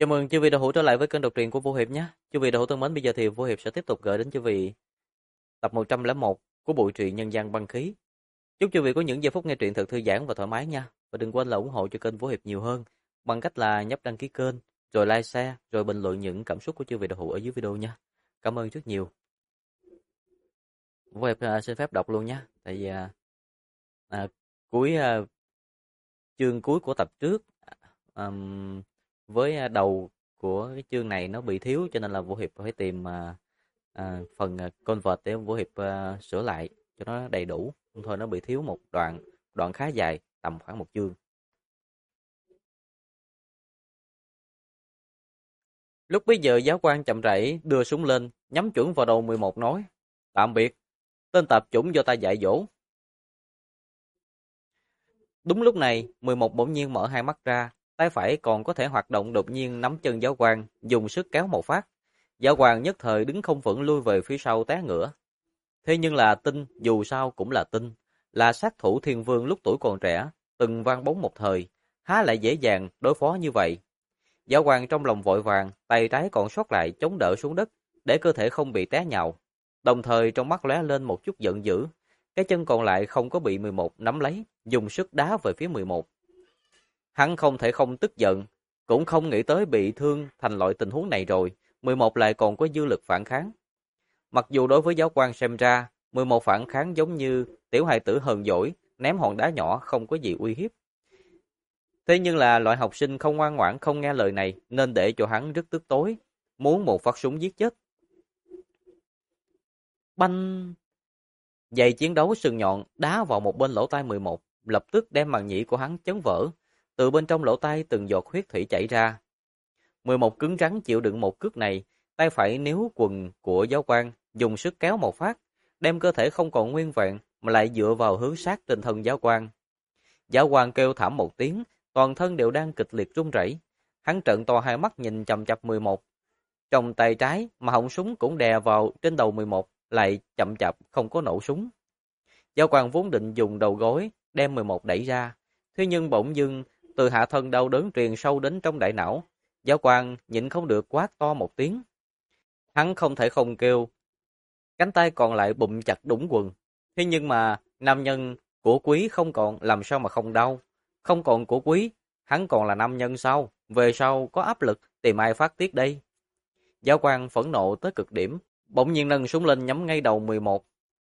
Chào mừng chư vị đã hữu trở lại với kênh đọc truyện của Vũ Hiệp nhé. Chư vị đã hữu thân mến, bây giờ thì Vũ Hiệp sẽ tiếp tục gửi đến chư vị tập 101 của bộ truyện Nhân gian băng khí. Chúc chư vị có những giây phút nghe truyện thật thư giãn và thoải mái nha. Và đừng quên là ủng hộ cho kênh Vũ Hiệp nhiều hơn bằng cách là nhấp đăng ký kênh, rồi like, share, rồi bình luận những cảm xúc của chư vị đã hữu ở dưới video nha. Cảm ơn rất nhiều. Vũ Hiệp xin phép đọc luôn nhé. Tại vì à, cuối chương cuối của tập trước với đầu của cái chương này nó bị thiếu, cho nên là Vũ Hiệp phải tìm phần convert để Vũ Hiệp sửa lại cho nó đầy đủ. Không thôi nó bị thiếu một đoạn khá dài, tầm khoảng một chương. Lúc bấy giờ giáo quan chậm rãi đưa súng lên, nhắm chuẩn vào đầu 11 nói: "Tạm biệt, tên tạp chủng do ta dạy dỗ." Đúng lúc này, 11 bỗng nhiên mở hai mắt ra, tay phải còn có thể hoạt động, đột nhiên nắm chân giáo quan, dùng sức kéo một phát. Giáo quan nhất thời đứng không vững, lui về phía sau té ngửa. Thế nhưng là Tinh, dù sao cũng là Tinh, là sát thủ thiên vương lúc tuổi còn trẻ, từng vang bóng một thời, há lại dễ dàng đối phó như vậy. Giáo quan trong lòng vội vàng, tay trái còn sót lại chống đỡ xuống đất, để cơ thể không bị té nhào. Đồng thời trong mắt lóe lên một chút giận dữ, cái chân còn lại không có bị 11 nắm lấy, dùng sức đá về phía 11. Hắn không thể không tức giận, cũng không nghĩ tới bị thương thành loại tình huống này rồi, 11 lại còn có dư lực phản kháng. Mặc dù đối với giáo quan xem ra, 11 phản kháng giống như tiểu hài tử hờn dỗi, ném hòn đá nhỏ không có gì uy hiếp. Thế nhưng là loại học sinh không ngoan ngoãn không nghe lời này, nên để cho hắn rất tức tối, muốn một phát súng giết chết. Banh! Giày chiến đấu sừng nhọn đá vào một bên lỗ tai 11, lập tức đem màng nhĩ của hắn chấn vỡ. Từ bên trong lỗ tai từng giọt huyết thủy chảy ra. 11 cứng rắn chịu đựng một cước này, tay phải níu quần của giáo quan, dùng sức kéo một phát, đem cơ thể không còn nguyên vẹn mà lại dựa vào hướng sát trên thân giáo quan. Giáo quan kêu thảm một tiếng, toàn thân đều đang kịch liệt run rẩy. Hắn trợn to hai mắt nhìn chằm chằm 11. Trong tay trái mà họng súng cũng đè vào trên đầu 11, lại chậm chạp không có nổ súng. Giáo quan vốn định dùng đầu gối đem 11 đẩy ra, thế nhưng bỗng dưng từ hạ thân đau đớn truyền sâu đến trong đại não. Giáo quan nhịn không được quát to một tiếng. Hắn không thể không kêu, cánh tay còn lại bụm chặt đũng quần. Thế nhưng mà nam nhân của quý không còn, làm sao mà không đau. Không còn của quý, hắn còn là nam nhân sao? Về sau có áp lực tìm ai phát tiết đây? Giáo quan phẫn nộ tới cực điểm, bỗng nhiên nâng súng lên nhắm ngay đầu 11.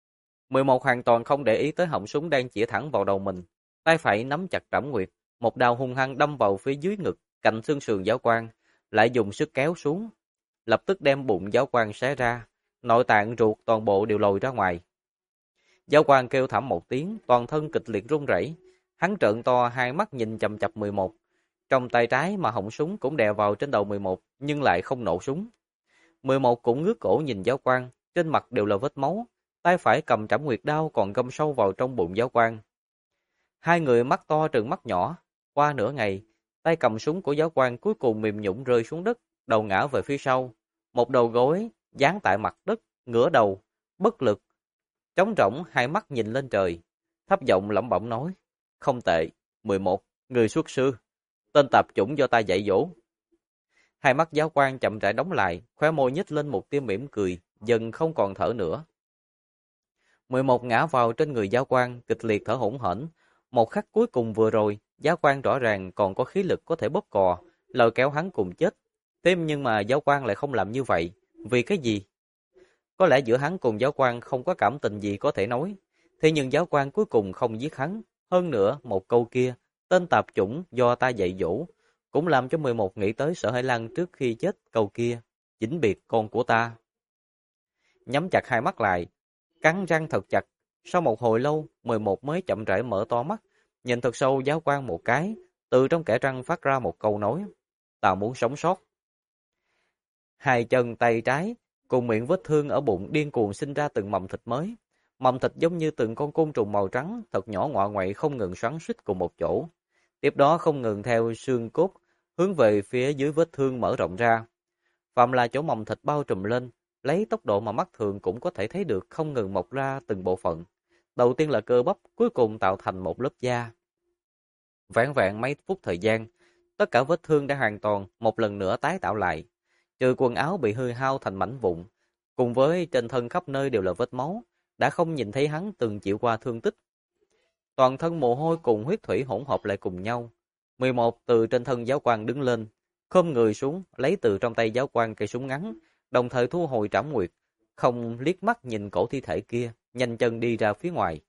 11 hoàn toàn không để ý tới họng súng đang chĩa thẳng vào đầu mình. Tay phải nắm chặt trảm nguyệt, một đao hung hăng đâm vào phía dưới ngực, cạnh xương sườn giáo quan, lại dùng sức kéo xuống, lập tức đem bụng giáo quan xé ra, nội tạng ruột toàn bộ đều lồi ra ngoài. Giáo quan kêu thảm một tiếng, toàn thân kịch liệt run rẩy, hắn trợn to hai mắt nhìn chằm chằm 11. Trong tay trái mà họng súng cũng đè vào trên đầu 11, nhưng lại không nổ súng. 11 cũng ngước cổ nhìn giáo quan, trên mặt đều là vết máu, tay phải cầm trảm nguyệt đao còn găm sâu vào trong bụng giáo quan. Hai người mắt to trừng mắt nhỏ, qua nửa ngày, tay cầm súng của giáo quan cuối cùng mềm nhũn rơi xuống đất, đầu ngã về phía sau, một đầu gối dán tại mặt đất, ngửa đầu, bất lực, trống rỗng hai mắt nhìn lên trời, thấp giọng lẩm bẩm nói: "Không tệ, 11, người xuất sư, tên tạp chủng do ta dạy dỗ." Hai mắt giáo quan chậm rãi đóng lại, khóe môi nhếch lên một tia mỉm cười, dần không còn thở nữa. 11 ngã vào trên người giáo quan, kịch liệt thở hổn hển. Một khắc cuối cùng vừa rồi, giáo quan rõ ràng còn có khí lực có thể bóp cò, lôi kéo hắn cùng chết. Thế nhưng mà giáo quan lại không làm như vậy. Vì cái gì? Có lẽ giữa hắn cùng giáo quan không có cảm tình gì có thể nói. Thế nhưng giáo quan cuối cùng không giết hắn. Hơn nữa, một câu kia, tên tạp chủng do ta dạy dỗ, cũng làm cho 11 nghĩ tới Sở Hải Lăng trước khi chết câu kia, vĩnh biệt con của ta. Nhắm chặt hai mắt lại, cắn răng thật chặt. Sau một hồi lâu, 11 mới chậm rãi mở to mắt, nhìn thật sâu giáo quan một cái, từ trong kẽ răng phát ra một câu nói: "Ta muốn sống sót." Hai chân tay trái cùng miệng vết thương ở bụng điên cuồng sinh ra từng mầm thịt mới. Mầm thịt giống như từng con côn trùng màu trắng thật nhỏ ngoạ ngoậy không ngừng xoắn xuýt cùng một chỗ. Tiếp đó không ngừng theo xương cốt hướng về phía dưới vết thương mở rộng ra. Phạm là chỗ mầm thịt bao trùm lên, lấy tốc độ mà mắt thường cũng có thể thấy được không ngừng mọc ra từng bộ phận. Đầu tiên là cơ bắp, cuối cùng tạo thành một lớp da. Vẻn vẹn mấy phút thời gian, Tất cả vết thương đã hoàn toàn một lần nữa tái tạo lại, trừ quần áo bị hư hao thành mảnh vụn, cùng với trên thân khắp nơi đều là vết máu, đã không nhìn thấy hắn từng chịu qua thương tích. Toàn thân mồ hôi cùng huyết thủy hỗn hợp lại cùng nhau. 11 từ trên thân giáo quan đứng lên, khom người xuống, lấy từ trong tay giáo quan cây súng ngắn, đồng thời thu hồi trảm nguyệt, không liếc mắt nhìn cổ thi thể kia, nhanh chân đi ra phía ngoài.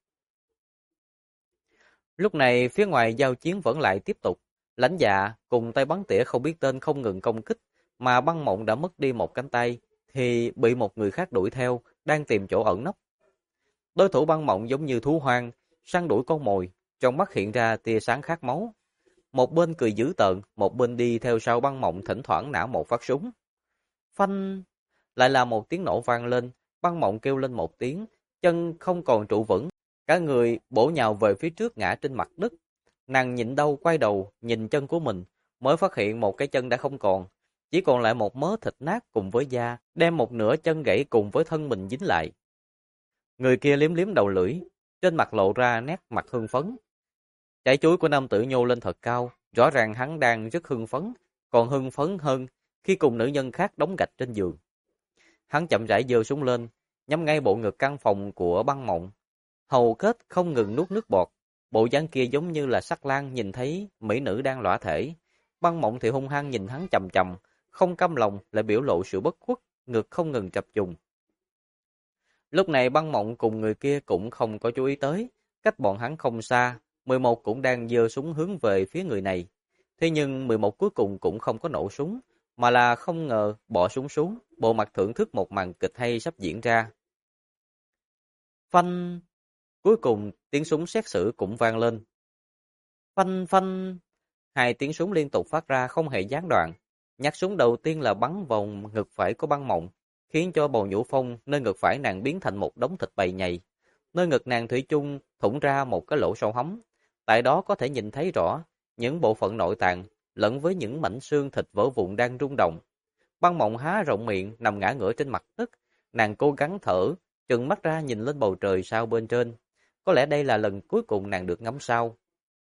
Lúc này phía ngoài giao chiến vẫn lại tiếp tục, lãnh dạ cùng tay bắn tỉa không biết tên không ngừng công kích, mà Băng Mộng đã mất đi một cánh tay, thì bị một người khác đuổi theo, đang tìm chỗ ẩn nấp. Đối thủ Băng Mộng giống như thú hoang, săn đuổi con mồi, trong mắt hiện ra tia sáng khát máu. Một bên cười dữ tợn, một bên đi theo sau Băng Mộng thỉnh thoảng nã một phát súng. Phanh! Lại là một tiếng nổ vang lên, Băng Mộng kêu lên một tiếng, chân không còn trụ vững, cả người bổ nhào về phía trước ngã trên mặt đất. Nàng nhịn đau quay đầu, nhìn chân của mình, mới phát hiện một cái chân đã không còn, chỉ còn lại một mớ thịt nát cùng với da, đem một nửa chân gãy cùng với thân mình dính lại. Người kia liếm liếm đầu lưỡi, trên mặt lộ ra nét mặt hưng phấn. Chải chuối của nam tử nhô lên thật cao, rõ ràng hắn đang rất hưng phấn, còn hưng phấn hơn khi cùng nữ nhân khác đóng gạch trên giường. Hắn chậm rãi giơ súng lên, nhắm ngay bộ ngực căn phòng của Băng Mộng. Hầu kết không ngừng nuốt nước bọt, bộ dáng kia giống như là sắc lang nhìn thấy mỹ nữ đang lõa thể. Băng Mộng thì hung hăng nhìn hắn chằm chằm, không cam lòng lại biểu lộ sự bất khuất, ngực không ngừng chập trùng. Lúc này Băng Mộng cùng người kia cũng không có chú ý tới, cách bọn hắn không xa, 11 cũng đang giơ súng hướng về phía người này. Thế nhưng 11 cuối cùng cũng không có nổ súng, mà là không ngờ bỏ súng xuống, bộ mặt thưởng thức một màn kịch hay sắp diễn ra. Phanh! Cuối cùng tiếng súng xét xử cũng vang lên. Phanh phanh! Hai tiếng súng liên tục phát ra không hề gián đoạn. Nhát súng đầu tiên là bắn vào ngực phải của Băng Mộng, khiến cho bầu nhũ phong nơi ngực phải nàng biến thành một đống thịt bầy nhầy. Nơi ngực nàng thủy chung thủng ra một cái lỗ sâu hắm. Tại đó có thể nhìn thấy rõ những bộ phận nội tạng lẫn với những mảnh xương thịt vỡ vụn đang rung động. Băng Mộng há rộng miệng nằm ngã ngửa trên mặt đất, nàng cố gắng thở, trừng mắt ra nhìn lên bầu trời sao bên trên. Có lẽ đây là lần cuối cùng nàng được ngắm sao.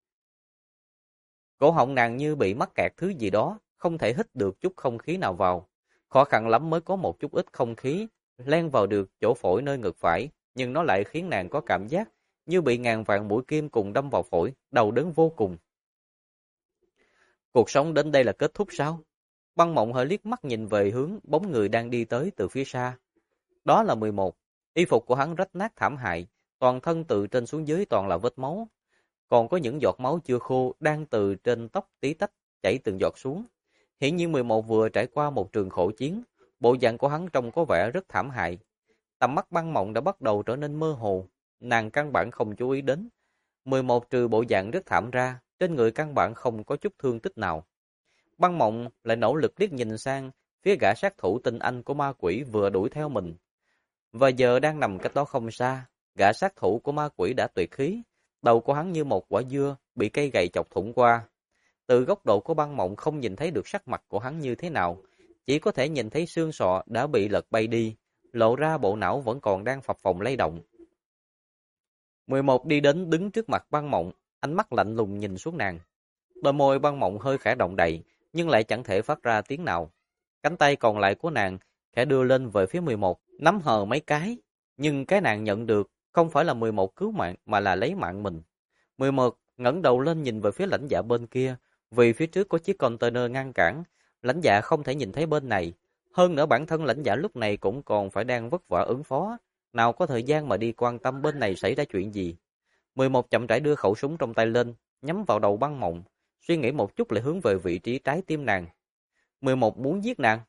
Cổ họng nàng như bị mắc kẹt thứ gì đó, không thể hít được chút không khí nào vào. Khó khăn lắm mới có một chút ít không khí len vào được chỗ phổi nơi ngực phải, nhưng nó lại khiến nàng có cảm giác như bị ngàn vạn mũi kim cùng đâm vào phổi, đau đớn vô cùng. Cuộc sống đến đây là kết thúc sao? Băng Mộng hơi liếc mắt nhìn về hướng bóng người đang đi tới từ phía xa. Đó là 11. Y phục của hắn rách nát thảm hại, toàn thân từ trên xuống dưới toàn là vết máu. Còn có những giọt máu chưa khô đang từ trên tóc tí tách chảy từng giọt xuống. Hiển nhiên 11 vừa trải qua một trường khổ chiến, bộ dạng của hắn trông có vẻ rất thảm hại. Tầm mắt Băng Mộng đã bắt đầu trở nên mơ hồ, nàng căn bản không chú ý đến. 11 trừ bộ dạng rất thảm ra, trên người căn bản không có chút thương tích nào. Băng Mộng lại nỗ lực liếc nhìn sang phía gã sát thủ tinh anh của ma quỷ vừa đuổi theo mình. Và giờ đang nằm cách đó không xa, gã sát thủ của ma quỷ đã tuyệt khí, đầu của hắn như một quả dưa bị cây gậy chọc thủng qua. Từ góc độ của Băng Mộng không nhìn thấy được sắc mặt của hắn như thế nào, chỉ có thể nhìn thấy xương sọ đã bị lật bay đi, lộ ra bộ não vẫn còn đang phập phồng lay động. 11 đi đến đứng trước mặt Băng Mộng, ánh mắt lạnh lùng nhìn xuống nàng. Đôi môi Băng Mộng hơi khẽ động đậy, nhưng lại chẳng thể phát ra tiếng nào. Cánh tay còn lại của nàng khẽ đưa lên về phía 11, nắm hờ mấy cái, nhưng cái nàng nhận được không phải là 11 cứu mạng mà là lấy mạng mình. 11 ngẩng đầu lên nhìn về phía Lãnh Dạ bên kia, vì phía trước có chiếc container ngăn cản, Lãnh Dạ không thể nhìn thấy bên này. Hơn nữa bản thân Lãnh Dạ lúc này cũng còn phải đang vất vả ứng phó, nào có thời gian mà đi quan tâm bên này xảy ra chuyện gì. 11 chậm rãi đưa khẩu súng trong tay lên, nhắm vào đầu Băng Mộng, suy nghĩ một chút lại hướng về vị trí trái tim nàng. 11 muốn giết nàng.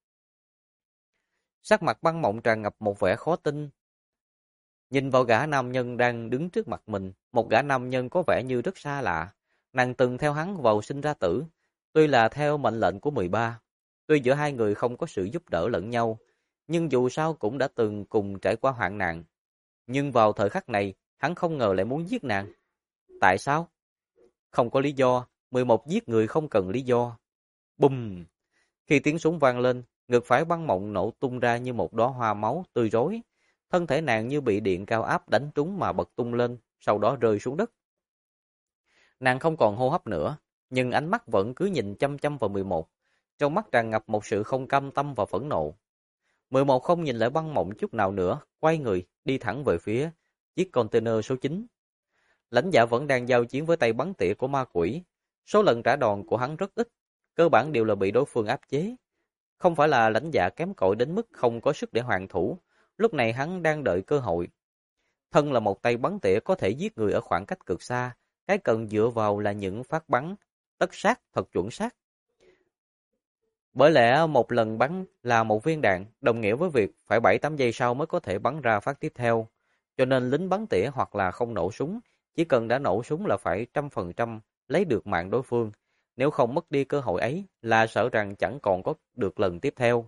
Sắc mặt Băng Mộng tràn ngập một vẻ khó tin. Nhìn vào gã nam nhân đang đứng trước mặt mình, một gã nam nhân có vẻ như rất xa lạ. Nàng từng theo hắn vào sinh ra tử, tuy là theo mệnh lệnh của 13. Tuy giữa hai người không có sự giúp đỡ lẫn nhau, nhưng dù sao cũng đã từng cùng trải qua hoạn nạn. Nhưng vào thời khắc này, hắn không ngờ lại muốn giết nàng. Tại sao? Không có lý do, 11 giết người không cần lý do. Bùm! Khi tiếng súng vang lên, ngực phải Băng Mộng nổ tung ra như một đóa hoa máu tươi rối. Thân thể nàng như bị điện cao áp đánh trúng mà bật tung lên, sau đó rơi xuống đất. Nàng không còn hô hấp nữa, nhưng ánh mắt vẫn cứ nhìn chăm chăm vào 11, trong mắt tràn ngập một sự không cam tâm và phẫn nộ. 11 không nhìn lại Băng Mộng chút nào nữa, quay người, đi thẳng về phía chiếc container số 9. Lãnh Dạ vẫn đang giao chiến với tay bắn tỉa của ma quỷ. Số lần trả đòn của hắn rất ít, cơ bản đều là bị đối phương áp chế. Không phải là Lãnh Dạ kém cỏi đến mức không có sức để hoàn thủ, lúc này hắn đang đợi cơ hội. Thân là một tay bắn tỉa có thể giết người ở khoảng cách cực xa, cái cần dựa vào là những phát bắn tất sát thật chuẩn xác. Bởi lẽ một lần bắn là một viên đạn, đồng nghĩa với việc phải 7-8 giây sau mới có thể bắn ra phát tiếp theo. Cho nên lính bắn tỉa hoặc là không nổ súng, chỉ cần đã nổ súng là phải 100% lấy được mạng đối phương. Nếu không mất đi cơ hội ấy là sợ rằng chẳng còn có được lần tiếp theo.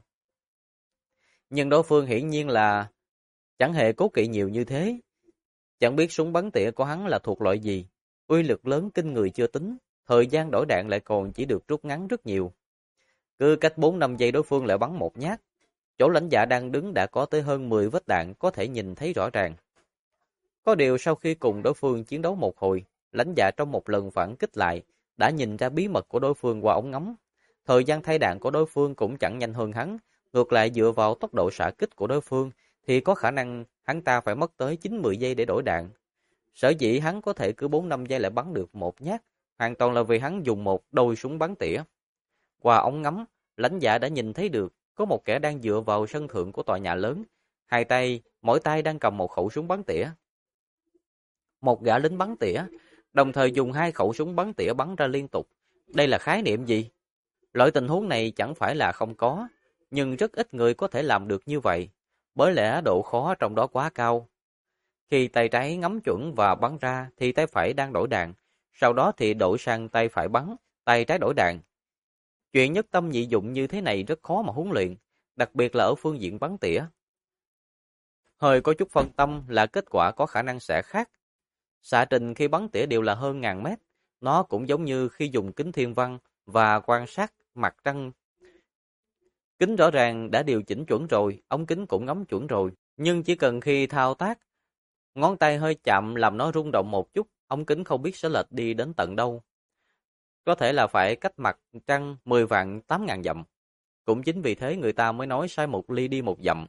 Nhưng đối phương hiển nhiên là chẳng hề cố kỵ nhiều như thế. Chẳng biết súng bắn tỉa của hắn là thuộc loại gì. Uy lực lớn kinh người chưa tính, thời gian đổi đạn lại còn chỉ được rút ngắn rất nhiều. Cứ cách 4-5 giây đối phương lại bắn một nhát. Chỗ Lãnh Dạ đang đứng đã có tới hơn 10 vết đạn có thể nhìn thấy rõ ràng. Có điều sau khi cùng đối phương chiến đấu một hồi, Lãnh Dạ trong một lần phản kích lại, đã nhìn ra bí mật của đối phương qua ống ngắm. Thời gian thay đạn của đối phương cũng chẳng nhanh hơn hắn, ngược lại dựa vào tốc độ xạ kích của đối phương, thì có khả năng hắn ta phải mất tới 9-10 giây để đổi đạn. Sở dĩ hắn có thể cứ 4-5 giây lại bắn được một nhát, hoàn toàn là vì hắn dùng một đôi súng bắn tỉa. Qua ống ngắm, Lãnh Dạ đã nhìn thấy được có một kẻ đang dựa vào sân thượng của tòa nhà lớn, hai tay, mỗi tay đang cầm một khẩu súng bắn tỉa. Một gã lính bắn tỉa, đồng thời dùng hai khẩu súng bắn tỉa bắn ra liên tục. Đây là khái niệm gì? Loại tình huống này chẳng phải là không có, nhưng rất ít người có thể làm được như vậy, bởi lẽ độ khó trong đó quá cao. Khi tay trái ngắm chuẩn và bắn ra thì tay phải đang đổi đạn, sau đó thì đổi sang tay phải bắn, tay trái đổi đạn. Chuyện nhất tâm nhị dụng như thế này rất khó mà huấn luyện, đặc biệt là ở phương diện bắn tỉa. Hơi có chút phân tâm là kết quả có khả năng sẽ khác. Xạ trình khi bắn tỉa đều là hơn 1000 mét, nó cũng giống như khi dùng kính thiên văn và quan sát mặt trăng. Kính rõ ràng đã điều chỉnh chuẩn rồi, ống kính cũng ngắm chuẩn rồi, nhưng chỉ cần khi thao tác, ngón tay hơi chậm làm nó rung động một chút, ống kính không biết sẽ lệch đi đến tận đâu. Có thể là phải cách mặt trăng 10.000-8.000 dặm. Cũng chính vì thế người ta mới nói sai một ly đi một dặm.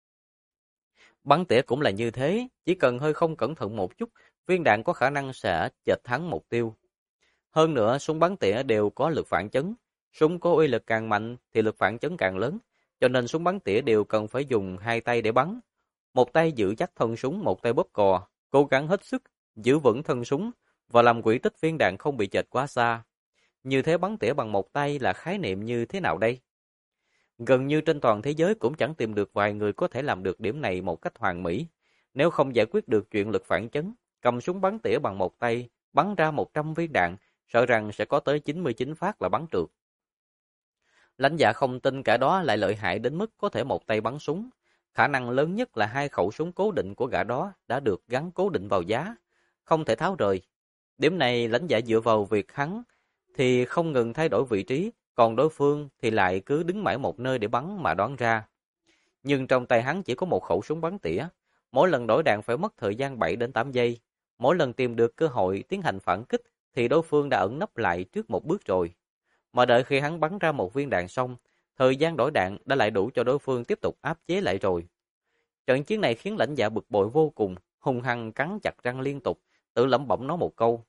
Bắn tỉa cũng là như thế, chỉ cần hơi không cẩn thận một chút, viên đạn có khả năng sẽ chệch thắng mục tiêu. Hơn nữa, súng bắn tỉa đều có lực phản chấn. Súng có uy lực càng mạnh thì lực phản chấn càng lớn, cho nên súng bắn tỉa đều cần phải dùng hai tay để bắn. Một tay giữ chắc thân súng, một tay bóp cò, cố gắng hết sức, giữ vững thân súng và làm quỹ tích viên đạn không bị chệch quá xa. Như thế bắn tỉa bằng một tay là khái niệm như thế nào đây? Gần như trên toàn thế giới cũng chẳng tìm được vài người có thể làm được điểm này một cách hoàn mỹ. Nếu không giải quyết được chuyện lực phản chấn, cầm súng bắn tỉa bằng một tay, bắn ra 100 viên đạn, sợ rằng sẽ có tới 99 phát là bắn trượt. Lãnh Dạ không tin cả đó lại lợi hại đến mức có thể một tay bắn súng. Khả năng lớn nhất là hai khẩu súng cố định của gã đó đã được gắn cố định vào giá, không thể tháo rời. Điểm này Lãnh Dạ dựa vào việc hắn thì không ngừng thay đổi vị trí, còn đối phương thì lại cứ đứng mãi một nơi để bắn mà đoán ra. Nhưng trong tay hắn chỉ có một khẩu súng bắn tỉa, mỗi lần đổi đạn phải mất thời gian 7-8 giây. Mỗi lần tìm được cơ hội tiến hành phản kích thì đối phương đã ẩn nấp lại trước một bước rồi. Mà đợi khi hắn bắn ra một viên đạn xong, thời gian đổi đạn đã lại đủ cho đối phương tiếp tục áp chế lại rồi. Trận chiến này khiến Lãnh Dạ bực bội vô cùng, hung hăng cắn chặt răng liên tục, tự lẩm bẩm nói một câu.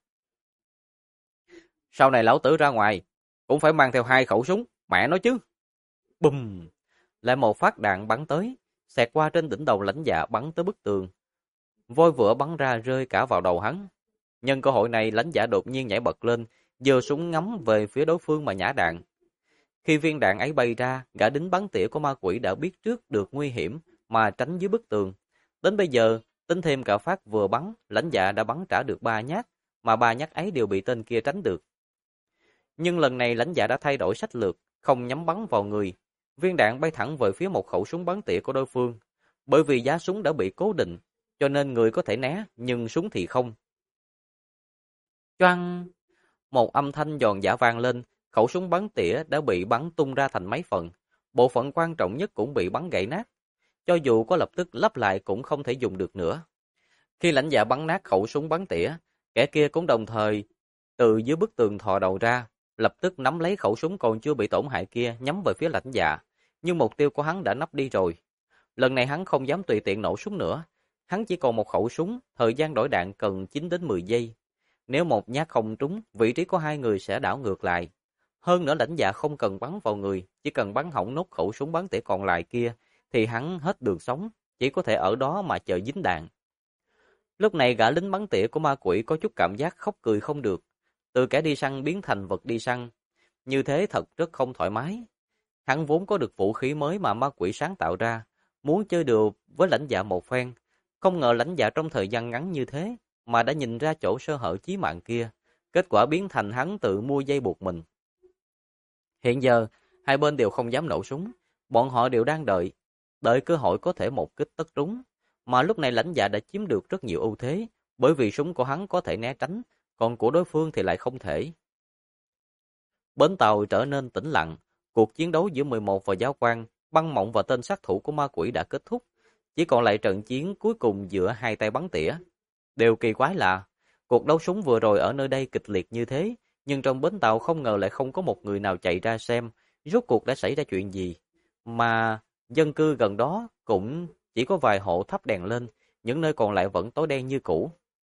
Sau này lão tử ra ngoài, cũng phải mang theo hai khẩu súng, mẹ nói chứ. Bùm! Lại một phát đạn bắn tới, xẹt qua trên đỉnh đầu Lãnh Dạ bắn tới bức tường. Vôi vữa bắn ra rơi cả vào đầu hắn. Nhân cơ hội này Lãnh Dạ đột nhiên nhảy bật lên, giơ súng ngắm về phía đối phương mà nhả đạn. Khi viên đạn ấy bay ra, gã lính bắn tỉa của ma quỷ đã biết trước được nguy hiểm mà tránh dưới bức tường. Đến bây giờ, tính thêm cả phát vừa bắn, Lãnh Dạ đã bắn trả được 3 nhát, mà 3 nhát ấy đều bị tên kia tránh được. Nhưng lần này Lãnh Dạ đã thay đổi sách lược, không nhắm bắn vào người. Viên đạn bay thẳng về phía một khẩu súng bắn tỉa của đối phương. Bởi vì giá súng đã bị cố định, cho nên người có thể né, nhưng súng thì không. Choang! Một âm thanh giòn giã vang lên, khẩu súng bắn tỉa đã bị bắn tung ra thành mấy phần. Bộ phận quan trọng nhất cũng bị bắn gãy nát. Cho dù có lập tức lắp lại cũng không thể dùng được nữa. Khi Lãnh Dạ bắn nát khẩu súng bắn tỉa, kẻ kia cũng đồng thời từ dưới bức tường thò đầu ra, lập tức nắm lấy khẩu súng còn chưa bị tổn hại kia nhắm về phía Lãnh Dạ, nhưng mục tiêu của hắn đã nắp đi rồi. Lần này hắn không dám tùy tiện nổ súng nữa, hắn chỉ còn một khẩu súng, thời gian đổi đạn cần 9 đến 10 giây. Nếu một nhát không trúng, vị trí của hai người sẽ đảo ngược lại. Hơn nữa Lãnh Dạ không cần bắn vào người, chỉ cần bắn hỏng nốt khẩu súng bắn tỉa còn lại kia, thì hắn hết đường sống, chỉ có thể ở đó mà chờ dính đạn. Lúc này gã lính bắn tỉa của ma quỷ có chút cảm giác khóc cười không được, từ kẻ đi săn biến thành vật đi săn. Như thế thật rất không thoải mái. Hắn vốn có được vũ khí mới mà ma quỷ sáng tạo ra, muốn chơi đùa với Lãnh Dạ một phen. Không ngờ Lãnh Dạ trong thời gian ngắn như thế mà đã nhìn ra chỗ sơ hở chí mạng kia, kết quả biến thành hắn tự mua dây buộc mình. Hiện giờ, hai bên đều không dám nổ súng, bọn họ đều đang đợi cơ hội có thể một kích tất trúng. Mà lúc này Lãnh Dạ đã chiếm được rất nhiều ưu thế, bởi vì súng của hắn có thể né tránh, còn của đối phương thì lại không thể. Bến tàu trở nên tĩnh lặng, cuộc chiến đấu giữa 11 và giáo quan, băng mộng và tên sát thủ của ma quỷ đã kết thúc, chỉ còn lại trận chiến cuối cùng giữa hai tay bắn tỉa. Điều kỳ quái là, cuộc đấu súng vừa rồi ở nơi đây kịch liệt như thế, nhưng trong bến tàu không ngờ lại không có một người nào chạy ra xem rốt cuộc đã xảy ra chuyện gì. Mà dân cư gần đó cũng chỉ có vài hộ thắp đèn lên, những nơi còn lại vẫn tối đen như cũ.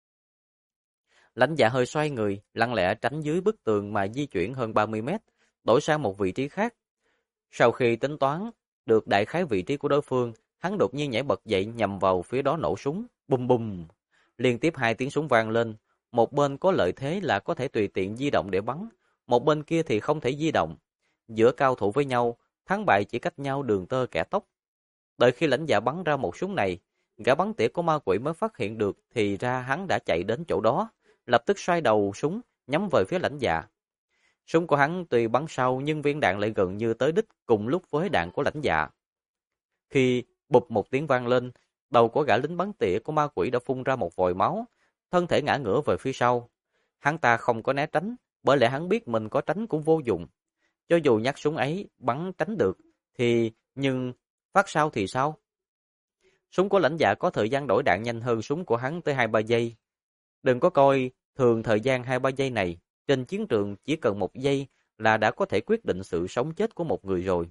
Lãnh Dạ hơi xoay người, lặng lẽ tránh dưới bức tường mà di chuyển hơn 30 mét, đổi sang một vị trí khác. Sau khi tính toán được đại khái vị trí của đối phương, hắn đột nhiên nhảy bật dậy nhằm vào phía đó nổ súng. Bùm bùm! Liên tiếp hai tiếng súng vang lên. Một bên có lợi thế là có thể tùy tiện di động để bắn, một bên kia thì không thể di động. Giữa cao thủ với nhau, thắng bại chỉ cách nhau đường tơ kẻ tóc. Đợi khi Lãnh Dạ bắn ra một súng này, gã bắn tỉa của ma quỷ mới phát hiện được thì ra hắn đã chạy đến chỗ đó, lập tức xoay đầu súng nhắm về phía Lãnh Dạ. Súng của hắn tuy bắn sâu nhưng viên đạn lại gần như tới đích cùng lúc với đạn của Lãnh Dạ. Khi bụp một tiếng vang lên, đầu của gã lính bắn tỉa của ma quỷ đã phun ra một vòi máu, thân thể ngã ngửa về phía sau. Hắn ta không có né tránh, bởi lẽ hắn biết mình có tránh cũng vô dụng. Cho dù nhát súng ấy bắn tránh được, nhưng phát sau thì sao? Súng của Lãnh Dạ có thời gian đổi đạn nhanh hơn súng của hắn tới 2-3 giây. Đừng có coi thường thời gian 2-3 giây này, trên chiến trường chỉ cần 1 giây là đã có thể quyết định sự sống chết của một người rồi.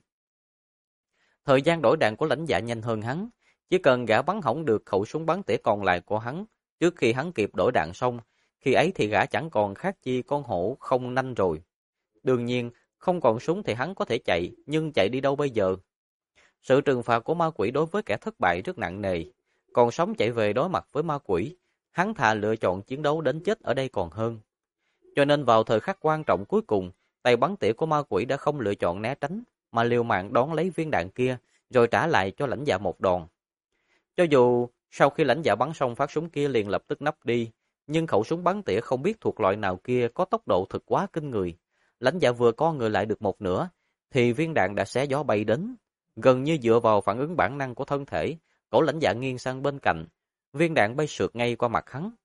Thời gian đổi đạn của Lãnh Dạ nhanh hơn hắn, chỉ cần gã bắn hỏng được khẩu súng bắn tỉa còn lại của hắn, trước khi hắn kịp đổi đạn xong, khi ấy thì gã chẳng còn khác chi con hổ không nanh rồi. Đương nhiên, không còn súng thì hắn có thể chạy, nhưng chạy đi đâu bây giờ? Sự trừng phạt của ma quỷ đối với kẻ thất bại rất nặng nề, còn sống chạy về đối mặt với ma quỷ, hắn thà lựa chọn chiến đấu đến chết ở đây còn hơn. Cho nên vào thời khắc quan trọng cuối cùng, tay bắn tỉa của ma quỷ đã không lựa chọn né tránh, mà liều mạng đón lấy viên đạn kia, rồi trả lại cho Lãnh Dạ một đòn. Cho dù sau khi Lãnh Dạ bắn xong phát súng kia liền lập tức nắp đi, nhưng khẩu súng bắn tỉa không biết thuộc loại nào kia có tốc độ thực quá kinh người. Lãnh Dạ vừa co người lại được một nửa, thì viên đạn đã xé gió bay đến. Gần như dựa vào phản ứng bản năng của thân thể, cổ Lãnh Dạ nghiêng sang bên cạnh, viên đạn bay sượt ngay qua mặt hắn.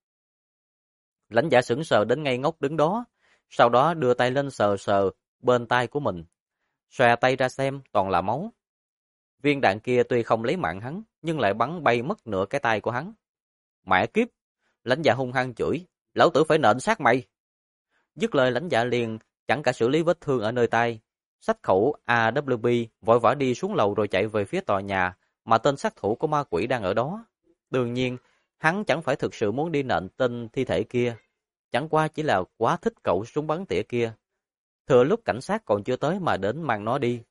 Lãnh Dạ sững sờ đến ngây ngốc đứng đó, sau đó đưa tay lên sờ sờ bên tai của mình. Xòe tay ra xem, toàn là máu. Viên đạn kia tuy không lấy mạng hắn, nhưng lại bắn bay mất nửa cái tay của hắn. Mẹ kiếp! Lãnh Dạ hung hăng chửi, lão tử phải nện xác mày! Dứt lời Lãnh Dạ liền chẳng cả xử lý vết thương ở nơi tay, xách khẩu AWP vội vã đi xuống lầu rồi chạy về phía tòa nhà mà tên sát thủ của ma quỷ đang ở đó. Đương nhiên, hắn chẳng phải thực sự muốn đi nện tên thi thể kia, chẳng qua chỉ là quá thích cậu súng bắn tỉa kia. Thừa lúc cảnh sát còn chưa tới mà đến mang nó đi.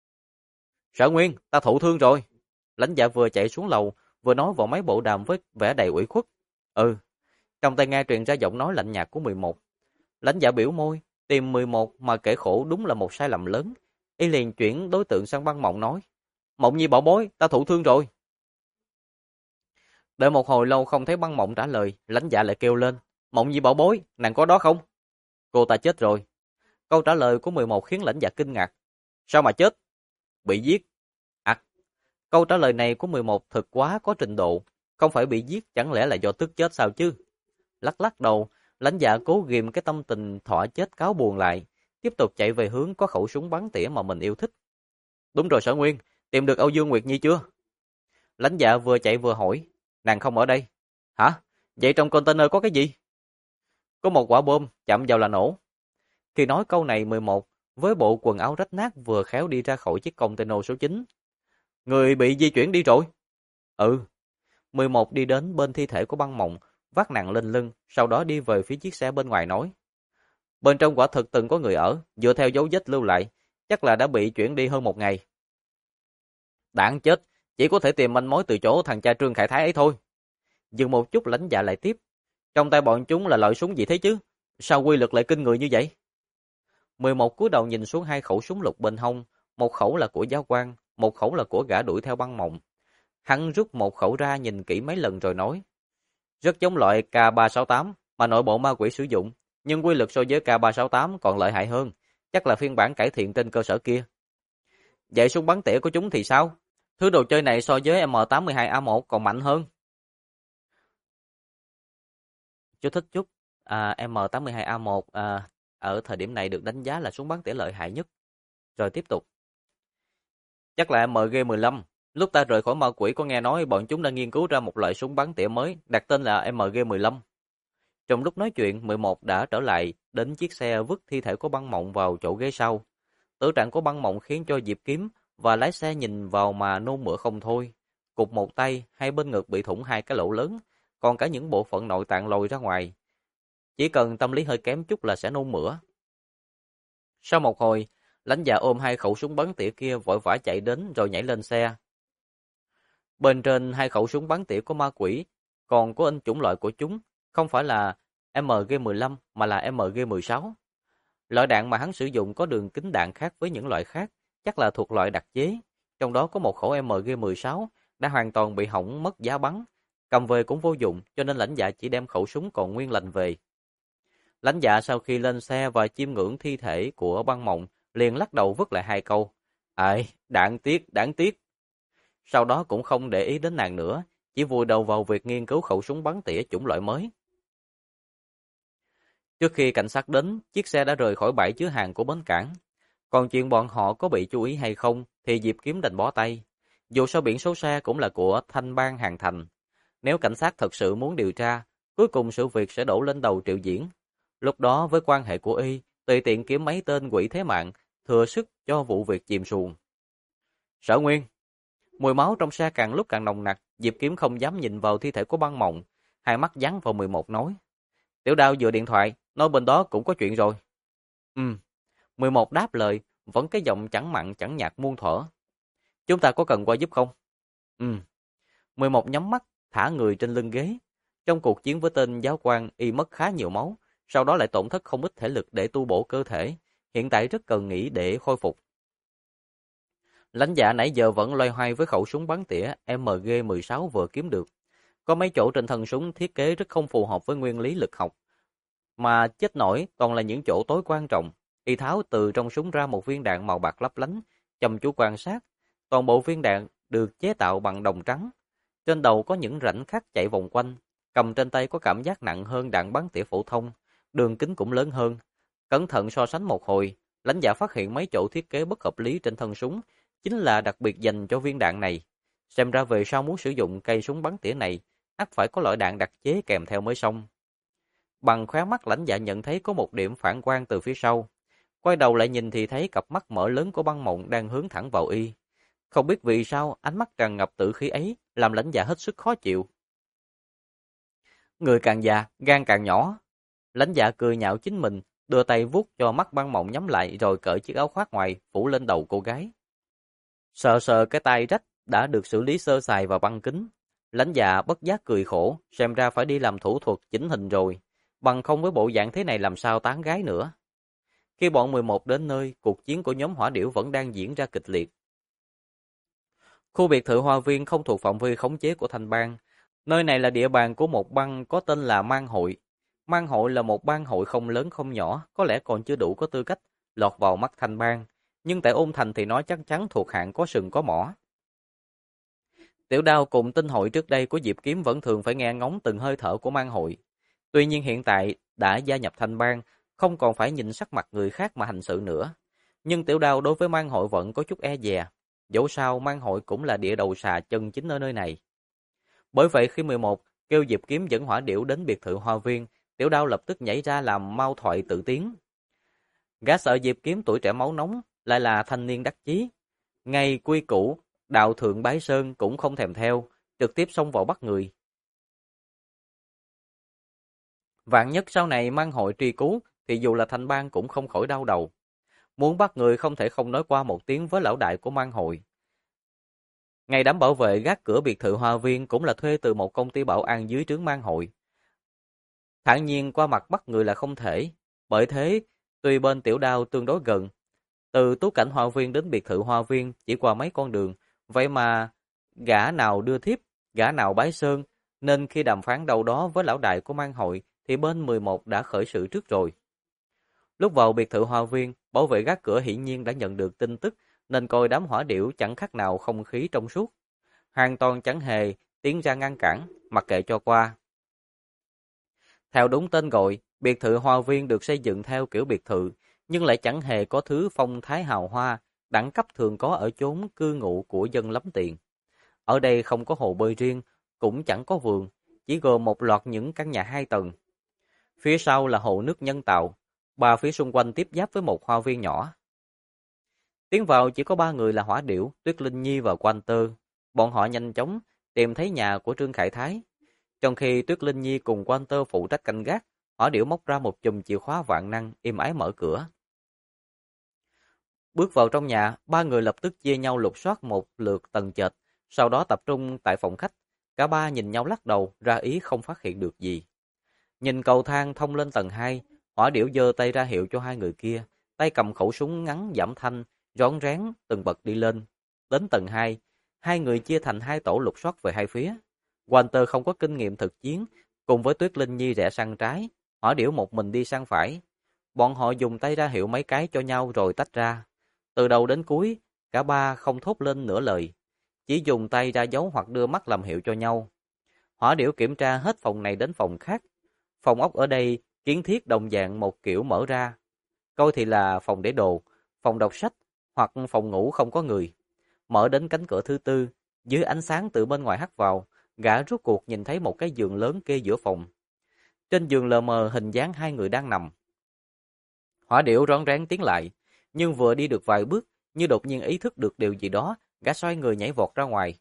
Sở Nguyên, ta thụ thương rồi. Lãnh Dạ vừa chạy xuống lầu, vừa nói vào máy bộ đàm với vẻ đầy ủy khuất. Ừ, trong tai nghe truyền ra giọng nói lạnh nhạt của 11. Lãnh Dạ biểu môi, tìm 11 mà kể khổ đúng là một sai lầm lớn. Y liền chuyển đối tượng sang băng mộng nói. Mộng Nhi bảo bối, ta thụ thương rồi. Đợi một hồi lâu không thấy băng mộng trả lời, Lãnh Dạ lại kêu lên. Mộng Nhi bảo bối, nàng có đó không? Cô ta chết rồi. Câu trả lời của 11 khiến Lãnh Dạ kinh ngạc. Sao mà chết? Bị giết. À, câu trả lời này của 11 thực quá có trình độ. Không phải bị giết chẳng lẽ là do tức chết sao chứ? Lắc lắc đầu, Lãnh Dạ cố ghìm cái tâm tình thỏa chết cáo buồn lại, tiếp tục chạy về hướng có khẩu súng bắn tỉa mà mình yêu thích. Đúng rồi Sở Nguyên, tìm được Âu Dương Nguyệt Nhi chưa? Lãnh Dạ vừa chạy vừa hỏi, nàng không ở đây. Hả? Vậy trong container có cái gì? Có một quả bom, chạm vào là nổ. Khi nói câu này 11, với bộ quần áo rách nát vừa khéo đi ra khỏi chiếc container số 9. Người bị di chuyển đi rồi. Ừ. 11 đi đến bên thi thể của băng mộng, vác nặng lên lưng, sau đó đi về phía chiếc xe bên ngoài nói. Bên trong quả thực từng có người ở, dựa theo dấu vết lưu lại, chắc là đã bị chuyển đi hơn 1 ngày. Đáng chết, chỉ có thể tìm manh mối từ chỗ thằng cha Trương Khải Thái ấy thôi. Dừng một chút lãnh dạ lại tiếp. Trong tay bọn chúng là loại súng gì thế chứ? Sao quy lực lại kinh người như vậy? 11 cúi đầu nhìn xuống 2 khẩu súng lục bên hông, một khẩu là của giáo quan, một khẩu là của gã đuổi theo băng mộng. Hắn rút một khẩu ra nhìn kỹ mấy lần rồi nói. Rất giống loại K368 mà nội bộ ma quỷ sử dụng, nhưng quy lực so với K368 còn lợi hại hơn, chắc là phiên bản cải thiện trên cơ sở kia. Vậy súng bắn tỉa của chúng thì sao? Thứ đồ chơi này so với M82A1 còn mạnh hơn. Chú thích chút, M82A1 ở thời điểm này được đánh giá là súng bắn tỉa lợi hại nhất. Rồi tiếp tục. Chắc là MG15. Lúc ta rời khỏi ma quỷ có nghe nói bọn chúng đã nghiên cứu ra một loại súng bắn tỉa mới, đặt tên là MG15. Trong lúc nói chuyện, 11 đã trở lại đến chiếc xe vứt thi thể của băng mộng vào chỗ ghế sau. Tử trạng của băng mộng khiến cho Diệp Kiếm và lái xe nhìn vào mà nôn mửa không thôi. Cụt một tay, hai bên ngực bị thủng 2 cái lỗ lớn, còn cả những bộ phận nội tạng lồi ra ngoài. Chỉ cần tâm lý hơi kém chút là sẽ nôn mửa. Sau một hồi, lãnh dạ ôm 2 khẩu súng bắn tỉa kia vội vã chạy đến rồi nhảy lên xe. Bên trên 2 khẩu súng bắn tỉa của ma quỷ, còn có in chủng loại của chúng, không phải là MG15 mà là MG16. Loại đạn mà hắn sử dụng có đường kính đạn khác với những loại khác, chắc là thuộc loại đặc chế. Trong đó có một khẩu MG16 đã hoàn toàn bị hỏng mất giá bắn, cầm về cũng vô dụng, cho nên lãnh dạ chỉ đem khẩu súng còn nguyên lành về. Lãnh dạ sau khi lên xe và chiêm ngưỡng thi thể của băng mộng, liền lắc đầu vứt lại 2 câu. Ai, đáng tiếc, đáng tiếc. Sau đó cũng không để ý đến nàng nữa, chỉ vùi đầu vào việc nghiên cứu khẩu súng bắn tỉa chủng loại mới. Trước khi cảnh sát đến, chiếc xe đã rời khỏi bãi chứa hàng của bến cảng. Còn chuyện bọn họ có bị chú ý hay không thì Diệp Kiếm đành bó tay. Dù sao biển số xe cũng là của Thanh Bang Hàng Thành. Nếu cảnh sát thật sự muốn điều tra, cuối cùng sự việc sẽ đổ lên đầu Triệu Diễn. Lúc đó với quan hệ của y, tùy tiện kiếm mấy tên quỷ thế mạng, thừa sức cho vụ việc chìm xuồng. Sở Nguyên, mùi máu trong xe càng lúc càng nồng nặc, Diệp Kiếm không dám nhìn vào thi thể của băng mộng, hai mắt dán vào 11 nói. Tiểu Đao vừa điện thoại, nói bên đó cũng có chuyện rồi. 11 đáp lời, vẫn cái giọng chẳng mặn chẳng nhạt muôn thuở. Chúng ta có cần qua giúp không? 11 nhắm mắt, thả người trên lưng ghế. Trong cuộc chiến với tên giáo quan, y mất khá nhiều máu, sau đó lại tổn thất không ít thể lực để tu bổ cơ thể. Hiện tại rất cần nghỉ để khôi phục. Lãnh dạ nãy giờ vẫn loay hoay với khẩu súng bắn tỉa MG16 vừa kiếm được. Có mấy chỗ trên thân súng thiết kế rất không phù hợp với nguyên lý lực học. Mà chết nổi toàn là những chỗ tối quan trọng. Y tháo từ trong súng ra một viên đạn màu bạc lấp lánh, chăm chú quan sát. Toàn bộ viên đạn được chế tạo bằng đồng trắng. Trên đầu có những rãnh khắc chạy vòng quanh. Cầm trên tay có cảm giác nặng hơn đạn bắn tỉa phổ thông. Đường kính cũng lớn hơn. Cẩn thận so sánh một hồi, lãnh dạ phát hiện mấy chỗ thiết kế bất hợp lý trên thân súng chính là đặc biệt dành cho viên đạn này. Xem ra về sau muốn sử dụng cây súng bắn tỉa này, ắt phải có loại đạn đặc chế kèm theo mới xong. Bằng khóe mắt lãnh dạ nhận thấy có một điểm phản quang từ phía sau. Quay đầu lại nhìn thì thấy cặp mắt mở lớn của băng mộng đang hướng thẳng vào y. Không biết vì sao ánh mắt tràn ngập tử khí ấy làm lãnh dạ hết sức khó chịu. Người càng già, gan càng nhỏ. Lãnh dạ cười nhạo chính mình, đưa tay vuốt cho mắt băng mộng nhắm lại rồi cởi chiếc áo khoác ngoài phủ lên đầu cô gái. Sờ sờ cái tay rách đã được xử lý sơ sài vào băng kính. Lãnh dạ bất giác cười khổ, xem ra phải đi làm thủ thuật chỉnh hình rồi. Bằng không với bộ dạng thế này làm sao tán gái nữa. Khi bọn 11 đến nơi, cuộc chiến của nhóm hỏa điểu vẫn đang diễn ra kịch liệt. Khu biệt thự Hoa Viên không thuộc phạm vi khống chế của Thanh Bang. Nơi này là địa bàn của một bang có tên là Mang Hội. Mang Hội là một bang hội không lớn không nhỏ, có lẽ còn chưa đủ có tư cách lọt vào mắt Thanh Bang. Nhưng tại Ôn Thành thì nó chắc chắn thuộc hạng có sừng có mỏ. Tiểu Đao cùng tinh hội trước đây của Diệp Kiếm vẫn thường phải nghe ngóng từng hơi thở của Mang Hội. Tuy nhiên hiện tại đã gia nhập Thanh Bang, không còn phải nhìn sắc mặt người khác mà hành sự nữa. Nhưng Tiểu Đao đối với Mang Hội vẫn có chút e dè. Dẫu sao Mang Hội cũng là địa đầu xà chân chính ở nơi này. Bởi vậy khi 11 kêu Diệp Kiếm dẫn hỏa điểu đến biệt thự Hoa Viên, Tiểu Đao lập tức nhảy ra làm mau thoại tự tiến. Gã sợ Diệp Kiếm tuổi trẻ máu nóng, lại là thanh niên đắc chí. Ngay quy củ, đạo thượng bái sơn cũng không thèm theo, trực tiếp xông vào bắt người. Vạn nhất sau này mang hội truy cứu, thì dù là Thanh Bang cũng không khỏi đau đầu. Muốn bắt người không thể không nói qua một tiếng với lão đại của mang hội. Ngày đám bảo vệ gác cửa biệt thự Hoa Viên cũng là thuê từ một công ty bảo an dưới trướng mang hội. Thản nhiên qua mặt bắt người là không thể. Bởi thế, tuy bên Tiểu Đao tương đối gần, từ Tú Cảnh Hoa Viên đến biệt thự Hoa Viên chỉ qua mấy con đường, vậy mà gã nào đưa thiếp, gã nào bái sơn, nên khi đàm phán đâu đó với lão đại của mang hội thì bên 11 đã khởi sự trước rồi. Lúc vào biệt thự Hoa Viên, bảo vệ gác cửa hiển nhiên đã nhận được tin tức, nên coi đám hỏa điểu chẳng khác nào không khí trong suốt. Hoàn toàn chẳng hề tiến ra ngăn cản, mặc kệ cho qua. Theo đúng tên gọi, biệt thự Hoa Viên được xây dựng theo kiểu biệt thự, nhưng lại chẳng hề có thứ phong thái hào hoa, đẳng cấp thường có ở chốn cư ngụ của dân lắm tiền. Ở đây không có hồ bơi riêng, cũng chẳng có vườn, chỉ gồm một loạt những căn nhà 2 tầng. Phía sau là hồ nước nhân tạo, ba phía xung quanh tiếp giáp với một hoa viên nhỏ. Tiến vào chỉ có 3 người là Hỏa Điểu, Tuyết Linh Nhi và Quan Tơ. Bọn họ nhanh chóng tìm thấy nhà của Trương Khải Thái. Trong khi Tuyết Linh Nhi cùng Quan Tơ phụ trách canh gác, Hỏa Điểu móc ra một chùm chìa khóa vạn năng, êm ái mở cửa. Bước vào trong nhà, 3 người lập tức chia nhau lục soát một lượt tầng trệt, sau đó tập trung tại phòng khách. Cả ba nhìn nhau lắc đầu, ra ý không phát hiện được gì. Nhìn cầu thang thông lên tầng 2, Hỏa Điểu giơ tay ra hiệu cho 2 người kia, tay cầm khẩu súng ngắn giảm thanh, rón rén từng bậc đi lên. Đến tầng 2, 2 người chia thành 2 tổ lục soát về hai phía. Walter không có kinh nghiệm thực chiến, cùng với Tuyết Linh Nhi rẽ sang trái, Hỏa Điểu một mình đi sang phải. Bọn họ dùng tay ra hiệu mấy cái cho nhau rồi tách ra. Từ đầu đến cuối, cả ba không thốt lên nửa lời, chỉ dùng tay ra dấu hoặc đưa mắt làm hiệu cho nhau. Hỏa Điểu kiểm tra hết phòng này đến phòng khác. Phòng ốc ở đây kiến thiết đồng dạng một kiểu mở ra. Coi thì là phòng để đồ, phòng đọc sách hoặc phòng ngủ không có người. Mở đến cánh cửa thứ tư, dưới ánh sáng từ bên ngoài hắt vào, gã rốt cuộc nhìn thấy một cái giường lớn kê giữa phòng. Trên giường lờ mờ hình dáng 2 người đang nằm. Hỏa Điểu rón rén tiến lại, nhưng vừa đi được vài bước, như đột nhiên ý thức được điều gì đó, gã xoay người nhảy vọt ra ngoài.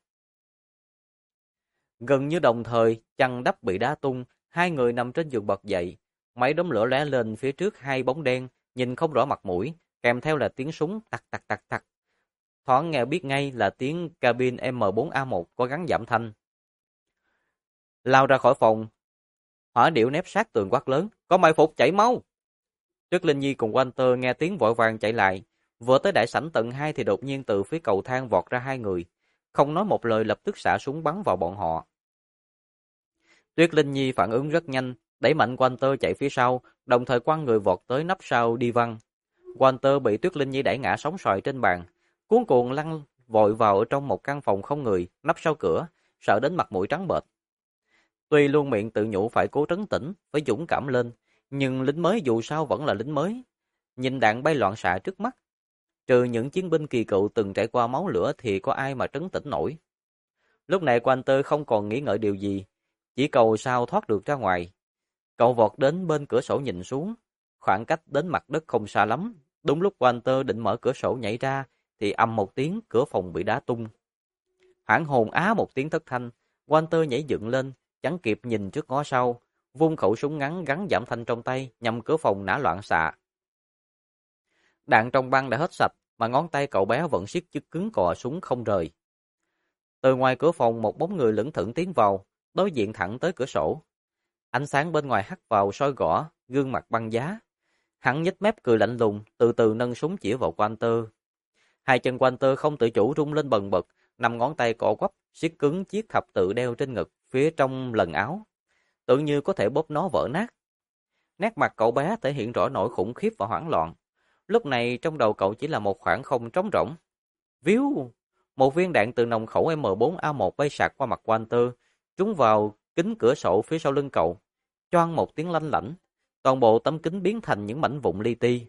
Gần như đồng thời, chăn đắp bị đá tung, 2 người nằm trên giường bật dậy. Mấy đốm lửa lóe lên phía trước 2 bóng đen, nhìn không rõ mặt mũi, kèm theo là tiếng súng tặc tặc tặc tặc. Thoáng nghe biết ngay là tiếng cabin M4A1 có gắn giảm thanh. Lao ra khỏi phòng, Hỏa Điểu nép sát tường quát lớn, có mai phục chạy mau. Tuyết Linh Nhi cùng Walter nghe tiếng vội vàng chạy lại, vừa tới đại sảnh tầng 2 thì đột nhiên từ phía cầu thang vọt ra 2 người, không nói một lời lập tức xả súng bắn vào bọn họ. Tuyết Linh Nhi phản ứng rất nhanh, đẩy mạnh Walter chạy phía sau, đồng thời quăng người vọt tới nắp sau đi văng. Walter bị Tuyết Linh Nhi đẩy ngã sóng xoài trên bàn, cuống cuồng lăn vội vào ở trong một căn phòng không người, nắp sau cửa, sợ đến mặt mũi trắng bệch. Tuy luôn miệng tự nhủ phải cố trấn tĩnh, phải dũng cảm lên, nhưng lính mới dù sao vẫn là lính mới. Nhìn đạn bay loạn xạ trước mắt, trừ những chiến binh kỳ cựu từng trải qua máu lửa thì có ai mà trấn tĩnh nổi. Lúc này Walter không còn nghĩ ngợi điều gì, chỉ cầu sao thoát được ra ngoài. Cậu vọt đến bên cửa sổ nhìn xuống, khoảng cách đến mặt đất không xa lắm. Đúng lúc Walter định mở cửa sổ nhảy ra, thì ầm một tiếng cửa phòng bị đá tung. Hoảng hồn á một tiếng thất thanh, Walter nhảy dựng lên, chẳng kịp nhìn trước ngó sau, vung khẩu súng ngắn gắn giảm thanh trong tay, nhằm cửa phòng nã loạn xạ. Đạn trong băng đã hết sạch, mà ngón tay cậu bé vẫn siết chặt cứng cò súng không rời. Từ ngoài cửa phòng một bóng người lững thững tiến vào, đối diện thẳng tới cửa sổ. Ánh sáng bên ngoài hắt vào soi gõ gương mặt băng giá. Hắn nhếch mép cười lạnh lùng, từ từ nâng súng chĩa vào Walter. Hai chân Walter không tự chủ rung lên bần bật, 5 ngón tay cọ quắp siết cứng chiếc thập tự đeo trên ngực phía trong lần áo, tự như có thể bóp nó vỡ nát. Nét mặt cậu bé thể hiện rõ nỗi khủng khiếp và hoảng loạn. Lúc này trong đầu cậu chỉ là một khoảng không trống rỗng. Víu! Một viên đạn từ nòng khẩu M4A1 bay sạc qua mặt Walter, trúng vào kính cửa sổ phía sau lưng cậu. Choang một tiếng lanh lảnh, toàn bộ tấm kính biến thành những mảnh vụn li ti.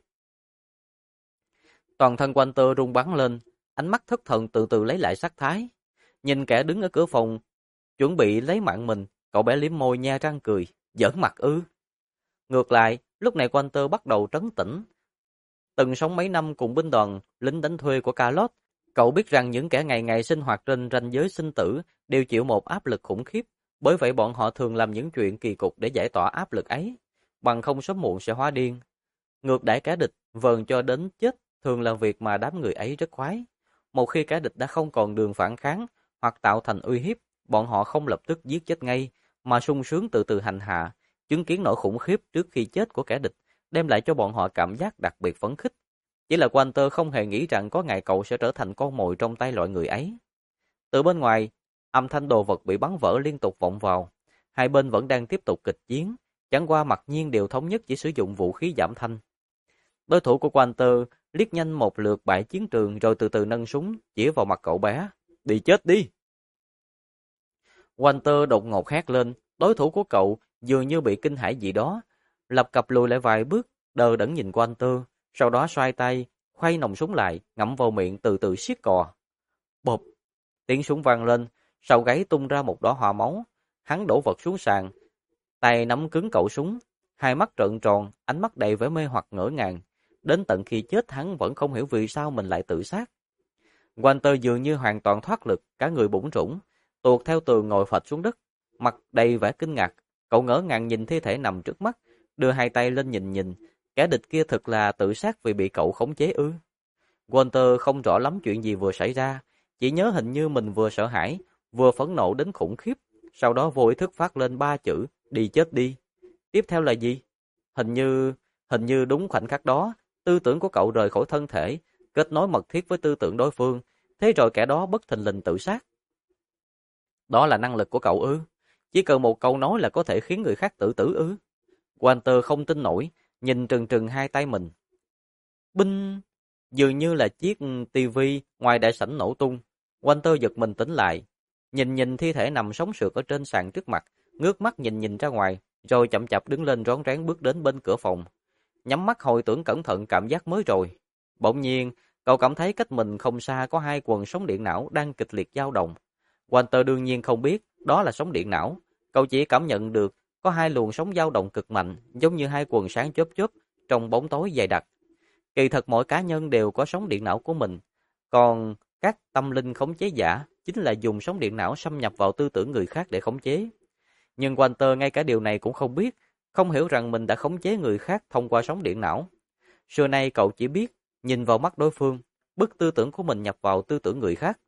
Toàn thân Walter rung bắn lên, ánh mắt thất thần từ từ lấy lại sắc thái. Nhìn kẻ đứng ở cửa phòng, chuẩn bị lấy mạng mình, cậu bé liếm môi nhe răng cười, giỡn mặt ư. Ngược lại, lúc này Walter bắt đầu trấn tĩnh. Từng sống mấy năm cùng binh đoàn lính đánh thuê của Carlos, cậu biết rằng những kẻ ngày ngày sinh hoạt trên ranh giới sinh tử đều chịu một áp lực khủng khiếp, bởi vậy bọn họ thường làm những chuyện kỳ cục để giải tỏa áp lực ấy, bằng không sớm muộn sẽ hóa điên. Ngược đãi kẻ địch, vờn cho đến chết thường là việc mà đám người ấy rất khoái. Một khi kẻ địch đã không còn đường phản kháng hoặc tạo thành uy hiếp, bọn họ không lập tức giết chết ngay, mà sung sướng từ từ hành hạ, chứng kiến nỗi khủng khiếp trước khi chết của kẻ địch, đem lại cho bọn họ cảm giác đặc biệt phấn khích. Chỉ là Walter không hề nghĩ rằng có ngày cậu sẽ trở thành con mồi trong tay loại người ấy. Từ bên ngoài, âm thanh đồ vật bị bắn vỡ liên tục vọng vào. Hai bên vẫn đang tiếp tục kịch chiến, chẳng qua mặc nhiên đều thống nhất chỉ sử dụng vũ khí giảm thanh. Đối thủ của Walter liếc nhanh một lượt bãi chiến trường rồi từ từ nâng súng chỉ vào mặt cậu bé. Đi chết đi! Walter đột ngột hét lên, đối thủ của cậu dường như bị kinh hãi gì đó, lập cập lùi lại vài bước, đờ đẫn nhìn Walter, sau đó xoay tay, khoay nòng súng lại, ngậm vào miệng từ từ siết cò. Bộp! Tiếng súng vang lên, sau gáy tung ra một đóa hoa máu, hắn đổ vật xuống sàn, tay nắm cứng cậu súng, hai mắt trợn tròn, ánh mắt đầy vẻ mê hoặc ngỡ ngàng. Đến tận khi chết hắn vẫn không hiểu vì sao mình lại tự sát. Walter dường như hoàn toàn thoát lực, cả người bủn rủn, tuột theo tường ngồi phịch xuống đất, mặt đầy vẻ kinh ngạc. Cậu ngỡ ngàng nhìn thi thể nằm trước mắt, đưa hai tay lên nhìn, kẻ địch kia thực là tự sát vì bị cậu khống chế ư? Walter không rõ lắm chuyện gì vừa xảy ra, chỉ nhớ hình như mình vừa sợ hãi, vừa phẫn nộ đến khủng khiếp, sau đó vô ý thức phát lên 3 chữ, đi chết đi. Tiếp theo là gì? Hình như đúng khoảnh khắc đó, tư tưởng của cậu rời khỏi thân thể, kết nối mật thiết với tư tưởng đối phương, thế rồi kẻ đó bất thình lình tự sát. Đó là năng lực của cậu ư? Chỉ cần một câu nói là có thể khiến người khác tự tử ư? Walter không tin nổi, nhìn trừng trừng hai tay mình. Binh! Dường như là chiếc tivi ngoài đại sảnh nổ tung. Walter giật mình tỉnh lại, nhìn thi thể nằm sống sượt ở trên sàn trước mặt, ngước mắt nhìn ra ngoài, rồi chậm chạp đứng lên rón rén bước đến bên cửa phòng. Nhắm mắt hồi tưởng cẩn thận cảm giác mới rồi. Bỗng nhiên, cậu cảm thấy cách mình không xa có hai quần sóng điện não đang kịch liệt dao động. Walter đương nhiên không biết đó là sóng điện não. Cậu chỉ cảm nhận được có hai luồng sóng dao động cực mạnh, giống như hai quần sáng chớp chớp trong bóng tối dày đặc. Kỳ thật mỗi cá nhân đều có sóng điện não của mình, còn các tâm linh khống chế giả chính là dùng sóng điện não xâm nhập vào tư tưởng người khác để khống chế. Nhưng Walter ngay cả điều này cũng không biết, không hiểu rằng mình đã khống chế người khác thông qua sóng điện não. Xưa nay cậu chỉ biết nhìn vào mắt đối phương, bức tư tưởng của mình nhập vào tư tưởng người khác.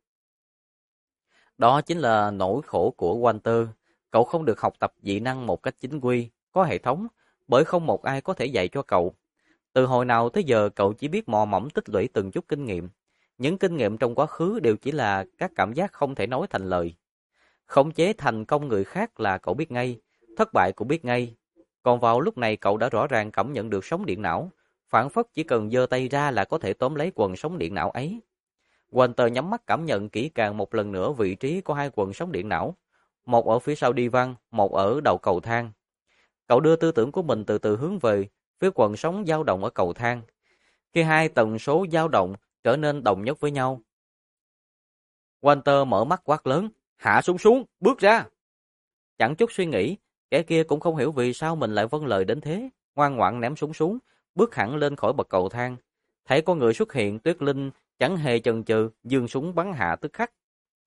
Đó chính là nỗi khổ của Walter. Cậu không được học tập dị năng một cách chính quy, có hệ thống, bởi không một ai có thể dạy cho cậu. Từ hồi nào tới giờ cậu chỉ biết mò mẫm tích lũy từng chút kinh nghiệm. Những kinh nghiệm trong quá khứ đều chỉ là các cảm giác không thể nói thành lời. Khống chế thành công người khác là cậu biết ngay, thất bại cũng biết ngay. Còn vào lúc này cậu đã rõ ràng cảm nhận được sóng điện não, phảng phất chỉ cần giơ tay ra là có thể tóm lấy quần sóng điện não ấy. Walter nhắm mắt cảm nhận kỹ càng một lần nữa vị trí của hai quần sóng điện não, một ở phía sau đi văn, một ở đầu cầu thang. Cậu đưa tư tưởng của mình từ từ hướng về phía quần sóng dao động ở cầu thang. Khi hai tần số dao động trở nên đồng nhất với nhau, Walter mở mắt quát lớn, hạ súng xuống, bước ra. Chẳng chút suy nghĩ, kẻ kia cũng không hiểu vì sao mình lại vâng lời đến thế, ngoan ngoãn ném súng xuống, bước hẳn lên khỏi bậc cầu thang. Thấy có người xuất hiện, Tuyết Linh chẳng hề chần chừ, giương súng bắn hạ tức khắc.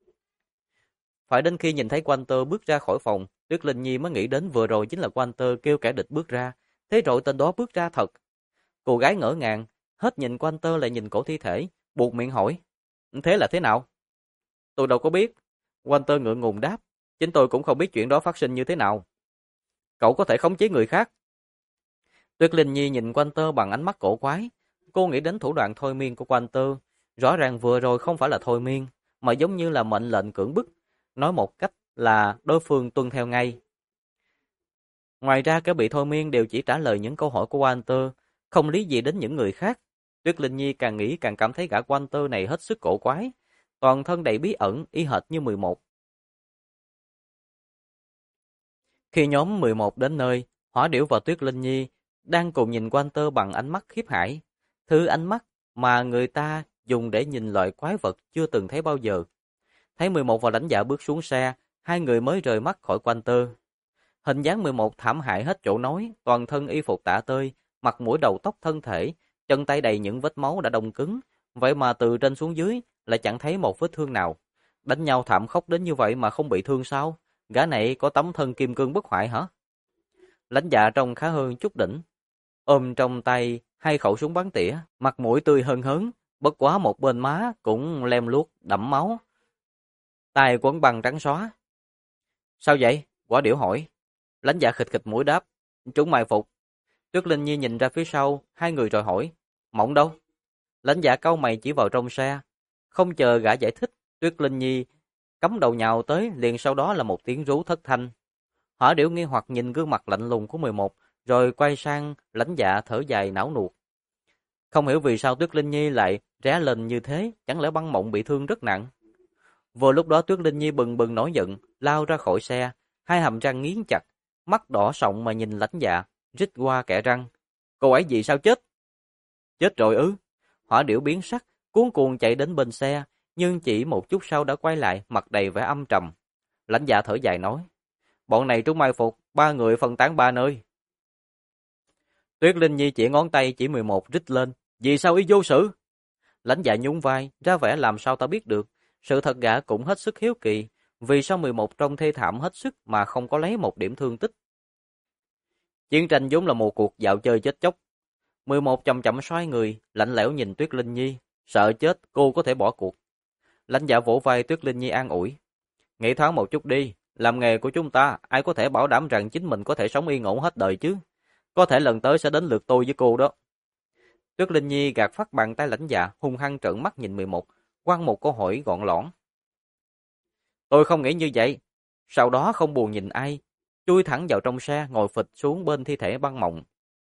Phải đến khi nhìn thấy Walter bước ra khỏi phòng, Tuyết Linh Nhi mới nghĩ đến vừa rồi chính là Walter kêu kẻ địch bước ra, thế rồi tên đó bước ra thật. Cô gái ngỡ ngàng, hết nhìn Walter lại nhìn cổ thi thể, buột miệng hỏi, thế là thế nào? Tôi đâu có biết. Walter ngượng ngùng đáp, chính tôi cũng không biết chuyện đó phát sinh như thế nào. Cậu có thể khống chế người khác. Tuyết Linh Nhi nhìn Walter bằng ánh mắt cổ quái. Cô nghĩ đến thủ đoạn thôi miên của Walter. Rõ ràng vừa rồi không phải là thôi miên, mà giống như là mệnh lệnh cưỡng bức. Nói một cách là đối phương tuân theo ngay. Ngoài ra kẻ bị thôi miên đều chỉ trả lời những câu hỏi của Walter, không lý gì đến những người khác. Tuyết Linh Nhi càng nghĩ càng cảm thấy gã Walter này hết sức cổ quái. Toàn thân đầy bí ẩn, y hệt như 11. Khi nhóm 11 đến nơi, Hỏa Điểu và Tuyết Linh Nhi đang cùng nhìn Walter bằng ánh mắt khiếp hãi, thứ ánh mắt mà người ta dùng để nhìn loại quái vật chưa từng thấy bao giờ. Thấy 11 và lãnh dạ bước xuống xe, hai người mới rời mắt khỏi Walter. Hình dáng 11 thảm hại hết chỗ nói, toàn thân y phục tả tơi, mặt mũi đầu tóc thân thể chân tay đầy những vết máu đã đông cứng, vậy mà từ trên xuống dưới lại chẳng thấy một vết thương nào. Đánh nhau thảm khốc đến như vậy mà không bị thương sao? Gã này có tấm thân kim cương bất hoại hả? Lãnh Dạ trông khá hơn chút đỉnh, ôm trong tay hai khẩu súng bắn tỉa, mặt mũi tươi hân hớn, bất quá một bên má cũng lem luốc đẫm máu, tay quấn băng trắng xóa. Sao vậy? Quả Điểu hỏi. Lãnh Dạ khịt khịt mũi đáp, chúng mai phục. Tuyết Linh Nhi nhìn ra phía sau hai người rồi hỏi, Mộng đâu? Lãnh Dạ cau mày chỉ vào trong xe, không chờ gã giải thích, Tuyết Linh Nhi cắm đầu nhào tới, liền sau đó là một tiếng rú thất thanh. Hỏa Điểu nghi hoặc nhìn gương mặt lạnh lùng của 11, rồi quay sang Lãnh Dạ thở dài não nuột. Không hiểu vì sao Tuyết Linh Nhi lại ré lên như thế, chẳng lẽ băng Mộng bị thương rất nặng. Vừa lúc đó Tuyết Linh Nhi bừng bừng nổi giận, lao ra khỏi xe, hai hàm răng nghiến chặt, mắt đỏ sọng mà nhìn Lãnh Dạ, rít qua kẽ răng. Cô ấy vì sao chết? Chết rồi ư? Hỏa Điểu biến sắc, cuống cuồng chạy đến bên xe, nhưng chỉ một chút sau đã quay lại, mặt đầy vẻ âm trầm. Lãnh Dạ thở dài nói, bọn này trúng mai phục, 3 người phân tán 3 nơi. Tuyết Linh Nhi chỉ ngón tay chỉ 11 rít lên, vì sao y vô sự? Lãnh Dạ nhún vai, ra vẻ làm sao ta biết được. Sự thật gã cũng hết sức hiếu kỳ, vì sao 11 trông thê thảm hết sức mà không có lấy một điểm thương tích. Chiến tranh vốn là một cuộc dạo chơi chết chóc. 11 chậm chậm xoay người, lạnh lẽo nhìn Tuyết Linh Nhi, sợ chết cô có thể bỏ cuộc. Lãnh Dạ vỗ vai Tuyết Linh Nhi an ủi, nghĩ thoáng một chút đi, làm nghề của chúng ta, ai có thể bảo đảm rằng chính mình có thể sống yên ổn hết đời chứ? Có thể lần tới sẽ đến lượt tôi với cô đó. Tuyết Linh Nhi gạt phát bàn tay Lãnh Dạ, hung hăng trợn mắt nhìn 11, quăng một câu hỏi gọn lõn. Tôi không nghĩ như vậy. Sau đó không buồn nhìn ai, chui thẳng vào trong xe, ngồi phịch xuống bên thi thể băng Mộng.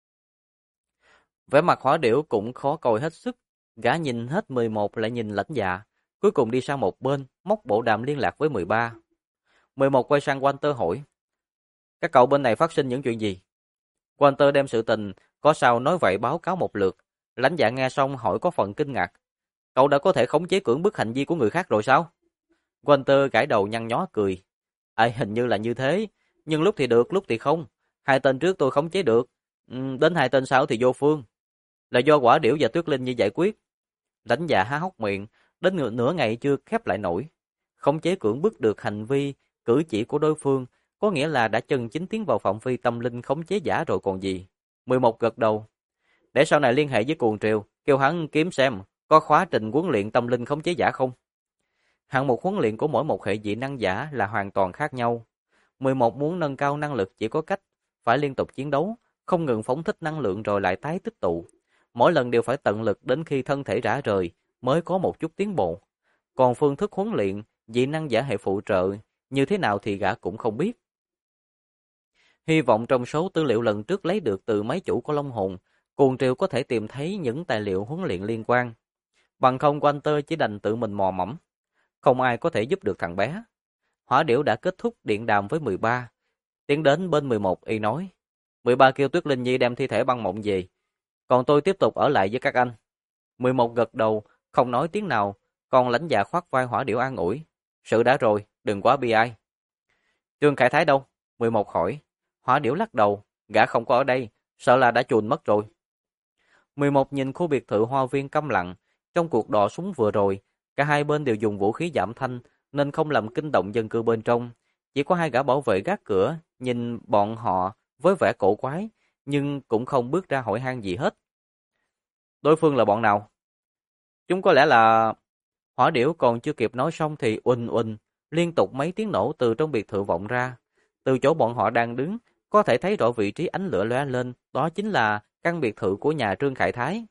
Vẻ mặt Hỏa Điểu cũng khó coi hết sức, gã nhìn hết 11 lại nhìn Lãnh Dạ, cuối cùng đi sang một bên, móc bộ đàm liên lạc với 13. 11 quay sang Walter hỏi, các cậu bên này phát sinh những chuyện gì? Walter đem sự tình có sao nói vậy báo cáo một lượt. Lãnh Dạ nghe xong hỏi có phần kinh ngạc, cậu đã có thể khống chế cưỡng bức hành vi của người khác rồi sao? Walter gãi đầu nhăn nhó cười, hình như là như thế, nhưng lúc thì được, lúc thì không. 2 tên trước tôi khống chế được, đến 2 tên sau thì vô phương. Là do Quả Điểu và Tuyết Linh Nhi giải quyết. Lãnh Dạ há hốc miệng, đến nửa ngày chưa khép lại nổi. Khống chế cưỡng bức được hành vi, cử chỉ của đối phương, có nghĩa là đã chân chính tiến vào phạm vi tâm linh khống chế giả rồi còn gì. 11 gật đầu. Để sau này liên hệ với Cuồng Triều, kêu hắn kiếm xem có khóa trình huấn luyện tâm linh khống chế giả không. Hạng mục huấn luyện của mỗi một hệ dị năng giả là hoàn toàn khác nhau. 11 muốn nâng cao năng lực chỉ có cách phải liên tục chiến đấu, không ngừng phóng thích năng lượng rồi lại tái tích tụ. Mỗi lần đều phải tận lực đến khi thân thể rã rời mới có một chút tiến bộ. Còn phương thức huấn luyện, dị năng giả hệ phụ trợ như thế nào thì gã cũng không biết. Hy vọng trong số tư liệu lần trước lấy được từ mấy chủ của Long Hồn, Cuồng Triều có thể tìm thấy những tài liệu huấn luyện liên quan. Bằng không Walter chỉ đành tự mình mò mẫm. Không ai có thể giúp được thằng bé. Hỏa Điểu đã kết thúc điện đàm với 13. Tiến đến bên 11 y nói. 13 kêu Tuyết Linh Nhi đem thi thể băng Mộng về. Còn tôi tiếp tục ở lại với các anh. 11 gật đầu, không nói tiếng nào. Còn Lãnh Dạ khoác vai Hỏa Điểu an ủi. Sự đã rồi, đừng quá bi ai. Trương Khải Thái đâu? 11 hỏi. Hỏa Điểu lắc đầu. Gã không có ở đây, sợ là đã chùn mất rồi. 11 nhìn khu biệt thự hoa viên câm lặng. Trong cuộc đọ súng vừa rồi, cả hai bên đều dùng vũ khí giảm thanh nên không làm kinh động dân cư bên trong. Chỉ có 2 gã bảo vệ gác cửa nhìn bọn họ với vẻ cổ quái, nhưng cũng không bước ra hỏi han gì hết. Đối phương là bọn nào? Chúng có lẽ là... Hỏa Điểu còn chưa kịp nói xong thì uỳnh uỳnh, liên tục mấy tiếng nổ từ trong biệt thự vọng ra. Từ chỗ bọn họ đang đứng, có thể thấy rõ vị trí ánh lửa lóe lên, đó chính là căn biệt thự của nhà Trương Khải Thái.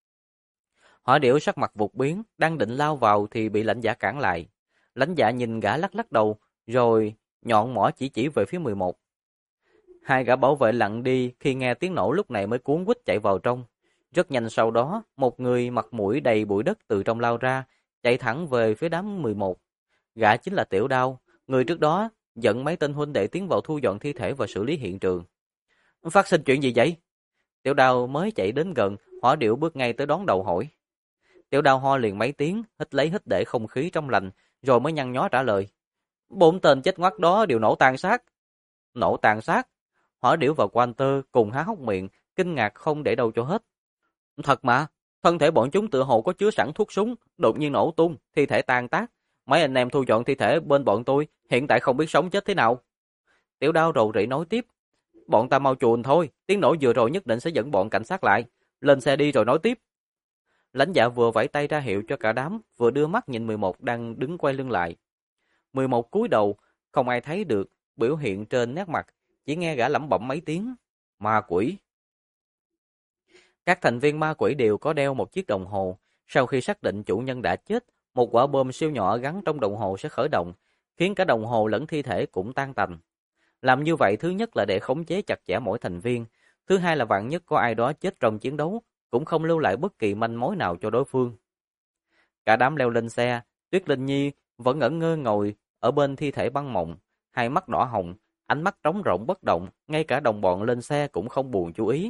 Hỏa Điểu sắc mặt vụt biến, đang định lao vào thì bị Lãnh Dạ cản lại. Lãnh Dạ nhìn gã lắc lắc đầu, rồi nhọn mỏ chỉ về phía 11. 2 gã bảo vệ lặng đi khi nghe tiếng nổ lúc này mới cuống quýt chạy vào trong. Rất nhanh sau đó, một người mặt mũi đầy bụi đất từ trong lao ra, chạy thẳng về phía đám 11. Gã chính là Tiểu Đao, người trước đó dẫn mấy tên huynh đệ tiến vào thu dọn thi thể và xử lý hiện trường. Phát sinh chuyện gì vậy? Tiểu Đao mới chạy đến gần, Hỏa Điểu bước ngay tới đón đầu hỏi. Tiểu Đao ho liền mấy tiếng, hít lấy hít để không khí trong lành, rồi mới nhăn nhó trả lời. 4 tên chết ngoắt đó đều nổ tàn sát. Nổ tàn sát? Hỏa Điểu và Walter cùng há hốc miệng, kinh ngạc không để đâu cho hết. Thật mà, thân thể bọn chúng tựa hồ có chứa sẵn thuốc súng, đột nhiên nổ tung, thi thể tan tác. Mấy anh em thu dọn thi thể bên bọn tôi, hiện tại không biết sống chết thế nào. Tiểu Đao rầu rĩ nói tiếp, bọn ta mau chuồn thôi, tiếng nổ vừa rồi nhất định sẽ dẫn bọn cảnh sát lại. Lên xe đi rồi nói tiếp. Lãnh Dạ vừa vẫy tay ra hiệu cho cả đám, vừa đưa mắt nhìn 11 đang đứng quay lưng lại. 11 cúi đầu, không ai thấy được biểu hiện trên nét mặt, chỉ nghe gã lẩm bẩm mấy tiếng, ma quỷ. Các thành viên ma quỷ đều có đeo một chiếc đồng hồ, sau khi xác định chủ nhân đã chết, một quả bom siêu nhỏ gắn trong đồng hồ sẽ khởi động, khiến cả đồng hồ lẫn thi thể cũng tan tành. Làm như vậy thứ nhất là để khống chế chặt chẽ mỗi thành viên, thứ hai là vạn nhất có ai đó chết trong chiến đấu, cũng không lưu lại bất kỳ manh mối nào cho đối phương. Cả đám leo lên xe, Tuyết Linh Nhi vẫn ngẩn ngơ ngồi ở bên thi thể băng mộng, hai mắt đỏ hồng, ánh mắt trống rỗng bất động, ngay cả đồng bọn lên xe cũng không buồn chú ý.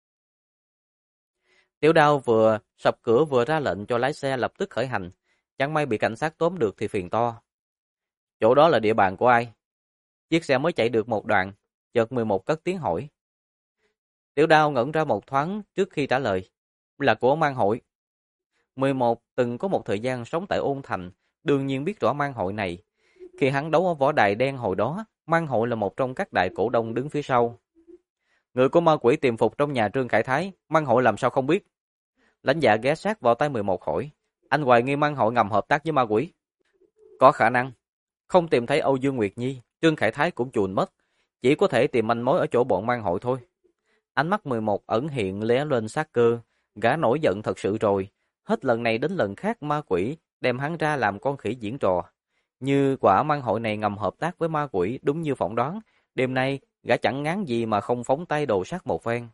Tiểu Đao vừa sập cửa vừa ra lệnh cho lái xe lập tức khởi hành, chẳng may bị cảnh sát tóm được thì phiền to. Chỗ đó là địa bàn của ai? Chiếc xe mới chạy được một đoạn, chợt 11 cất tiếng hỏi. Tiểu Đao ngẩn ra một thoáng trước khi trả lời, là của mang hội. 11 từng có một thời gian sống tại Ôn Thành, đương nhiên biết rõ mang hội này. Khi hắn đấu ở võ đài đen hồi đó, mang hội là một trong các đại cổ đông đứng phía sau. Người của ma quỷ tiềm phục trong nhà Trương Khải Thái, mang hội làm sao không biết? Lãnh Dạ ghé sát vào tay 11 hỏi, anh hoài nghi mang hội ngầm hợp tác với ma quỷ. Có khả năng, không tìm thấy Âu Dương Nguyệt Nhi, Trương Khải Thái cũng chuồn mất, chỉ có thể tìm manh mối ở chỗ bọn mang hội thôi. Ánh mắt 11 ẩn hiện lóe lên sát cơ, gã nổi giận thật sự rồi, hết lần này đến lần khác ma quỷ đem hắn ra làm con khỉ diễn trò. Như quả mang hội này ngầm hợp tác với ma quỷ đúng như phỏng đoán, đêm nay gã chẳng ngán gì mà không phóng tay đồ sát một phen.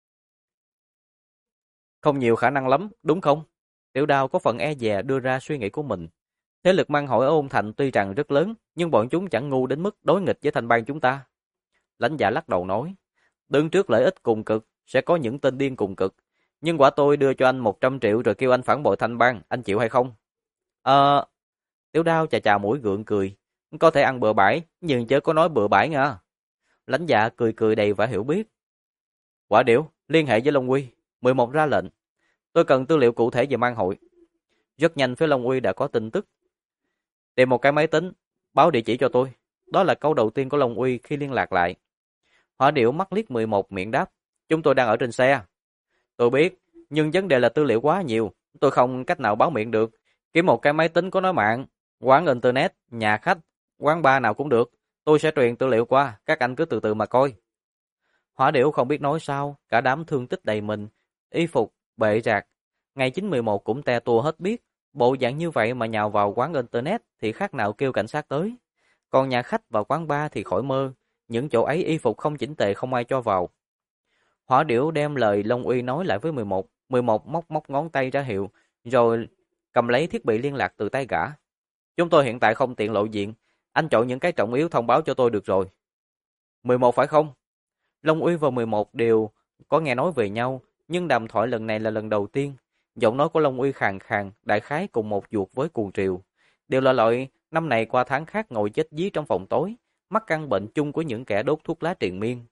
Không nhiều khả năng lắm, đúng không? Tiểu Đao có phần e dè đưa ra suy nghĩ của mình. Thế lực mang hội ở Ôn Thành tuy rằng rất lớn, nhưng bọn chúng chẳng ngu đến mức đối nghịch với thành bang chúng ta. Lãnh Dạ lắc đầu nói, đứng trước lợi ích cùng cực, sẽ có những tên điên cùng cực. Nhưng quả tôi đưa cho anh 100 triệu rồi kêu anh phản bội thành bang, anh chịu hay không? Tiểu Đao chà chà mũi gượng cười. Có thể ăn bừa bãi, nhưng chớ có nói bừa bãi nha. Lãnh Dạ cười cười đầy vẻ hiểu biết. Quả điểu, liên hệ với Long Uy. 11 ra lệnh. Tôi cần tư liệu cụ thể về mang hội. Rất nhanh phía Long Uy đã có tin tức. Tìm một cái máy tính, báo địa chỉ cho tôi. Đó là câu đầu tiên của Long Uy khi liên lạc lại. Hỏa Điểu mắt liếc 11 miệng đáp. Chúng tôi đang ở trên xe. Tôi biết, nhưng vấn đề là tư liệu quá nhiều. Tôi không cách nào báo miệng được. Kiếm một cái máy tính có nói mạng, quán internet, nhà khách, quán bar nào cũng được. Tôi sẽ truyền tư liệu qua, các anh cứ từ từ mà coi. Hỏa Điểu không biết nói sao, cả đám thương tích đầy mình, y phục, bệ rạc. Ngày 9/11 cũng te tua hết biết, bộ dạng như vậy mà nhào vào quán internet thì khác nào kêu cảnh sát tới. Còn nhà khách và quán bar thì khỏi mơ, những chỗ ấy y phục không chỉnh tề không ai cho vào. Hỏa Điểu đem lời Long Uy nói lại với 11, 11 móc móc ngón tay ra hiệu, rồi cầm lấy thiết bị liên lạc từ tay gã. Chúng tôi hiện tại không tiện lộ diện, anh chọn những cái trọng yếu thông báo cho tôi được rồi. 11 phải không? Long Uy và 11 đều có nghe nói về nhau, nhưng đàm thoại lần này là lần đầu tiên. Giọng nói của Long Uy khàn khàn, đại khái cùng một ruột với cuồng triều. Đều là loại năm này qua tháng khác ngồi chết dí trong phòng tối, mắc căn bệnh chung của những kẻ đốt thuốc lá triền miên.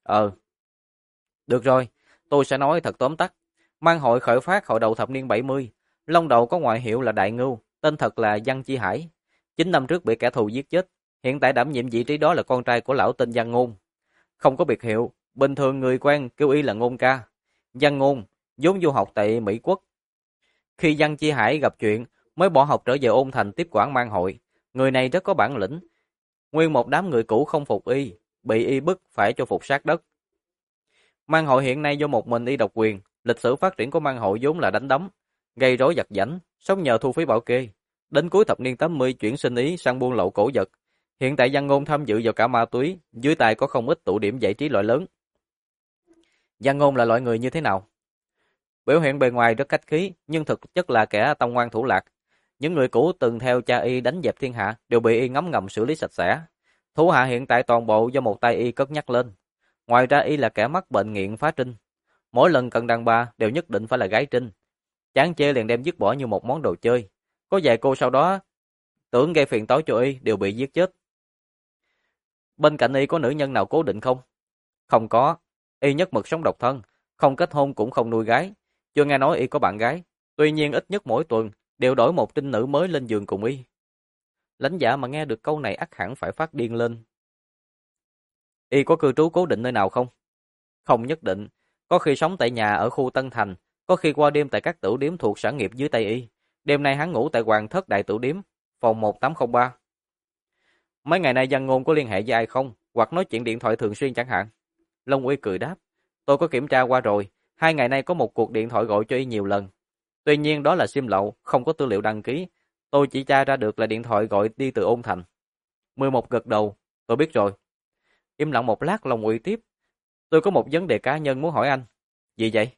Được rồi, tôi sẽ nói thật tóm tắt. Mang hội khởi phát hồi đầu thập niên 70, Long Đầu có ngoại hiệu là Đại Ngưu, tên thật là Văn Chi Hải. 9 năm trước bị kẻ thù giết chết, hiện tại đảm nhiệm vị trí đó là con trai của lão tên Văn Ngôn. Không có biệt hiệu, bình thường người quen kêu y là Ngôn ca. Văn Ngôn, vốn du học tại Mỹ Quốc. Khi Văn Chi Hải gặp chuyện, mới bỏ học trở về Ôn Thành tiếp quản mang hội. Người này rất có bản lĩnh. Nguyên một đám người cũ không phục y, bị y bức phải cho phục sát đất. Mang hội hiện nay do một mình y độc quyền, lịch sử phát triển của mang hội vốn là đánh đấm, gây rối giật giảnh, sống nhờ thu phí bảo kê. Đến cuối thập niên 80 chuyển sinh ý sang buôn lậu cổ vật. Hiện tại Văn Ngôn tham dự vào cả ma túy, dưới tay có không ít tụ điểm giải trí loại lớn. Văn Ngôn là loại người như thế nào? Biểu hiện bề ngoài rất khách khí, nhưng thực chất là kẻ tông ngoan thủ lạc. Những người cũ từng theo cha y đánh dẹp thiên hạ đều bị y ngấm ngầm xử lý sạch sẽ. Thủ hạ hiện tại toàn bộ do một tay y cất nhắc lên. Ngoài ra y là kẻ mắc bệnh nghiện phá trinh. Mỗi lần cần đàn bà đều nhất định phải là gái trinh. Chán chê liền đem dứt bỏ như một món đồ chơi. Có vài cô sau đó tưởng gây phiền toái cho y đều bị giết chết. Bên cạnh y có nữ nhân nào cố định không? Không có. Y nhất mực sống độc thân, không kết hôn cũng không nuôi gái. Chưa nghe nói y có bạn gái, tuy nhiên ít nhất mỗi tuần đều đổi một trinh nữ mới lên giường cùng y. Lãnh Dạ mà nghe được câu này ắt hẳn phải phát điên lên. Y có cư trú cố định nơi nào không? Không nhất định, có khi sống tại nhà ở khu Tân Thành, có khi qua đêm tại các tửu điếm thuộc sản nghiệp dưới tay y. Đêm nay hắn ngủ tại Hoàng Thất Đại Tửu Điếm, phòng 1803. Mấy ngày nay Giang Ngôn có liên hệ với ai không? Hoặc nói chuyện điện thoại thường xuyên chẳng hạn? Long Uy cười đáp, tôi có kiểm tra qua rồi, 2 ngày nay có một cuộc điện thoại gọi cho y nhiều lần. Tuy nhiên đó là sim lậu, không có tư liệu đăng ký. Tôi chỉ tra ra được là điện thoại gọi đi từ Ôn Thành. 11 gật đầu, tôi biết rồi. Im lặng một lát, Long Uy tiếp, tôi có một vấn đề cá nhân muốn hỏi anh. Gì vậy?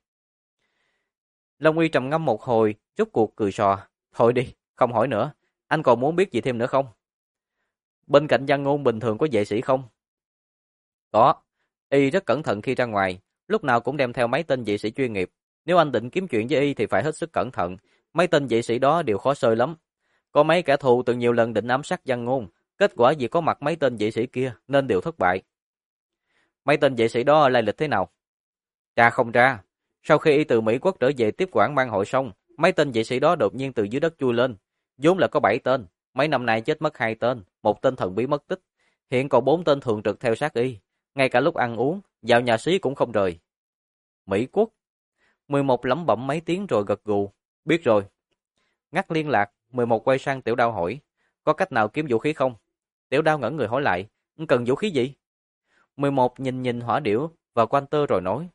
Long Uy trầm ngâm một hồi, rốt cuộc cười sò. Thôi đi, không hỏi nữa. Anh còn muốn biết gì thêm nữa không? Bên cạnh Giang Ngôn bình thường có vệ sĩ không? Có. Y rất cẩn thận khi ra ngoài, lúc nào cũng đem theo mấy tên vệ sĩ chuyên nghiệp. Nếu anh định kiếm chuyện với Y thì phải hết sức cẩn thận. Mấy tên vệ sĩ đó đều khó sơi lắm. Có mấy kẻ thù từng nhiều lần định ám sát Giang Ngôn, kết quả vì có mặt mấy tên vệ sĩ kia nên đều thất bại. Mấy tên vệ sĩ đó lai lịch thế nào? Tra không ra. Sau khi Y từ Mỹ Quốc trở về tiếp quản mang hội xong, mấy tên vệ sĩ đó đột nhiên từ dưới đất chui lên. Vốn là có 7 tên, mấy năm nay chết mất 2 tên, một tên thần bí mất tích. Hiện còn 4 tên thường trực theo sát Y. Ngay cả lúc ăn uống, vào nhà xí cũng không rời. Mỹ Quốc. 11 lẩm bẩm mấy tiếng rồi gật gù. Biết rồi. Ngắt liên lạc, 11 quay sang Tiểu Đao hỏi. Có cách nào kiếm vũ khí không? Tiểu Đao ngẩn người hỏi lại. Cần vũ khí gì? 11 nhìn nhìn hỏa điểu và quanh tơ rồi nói.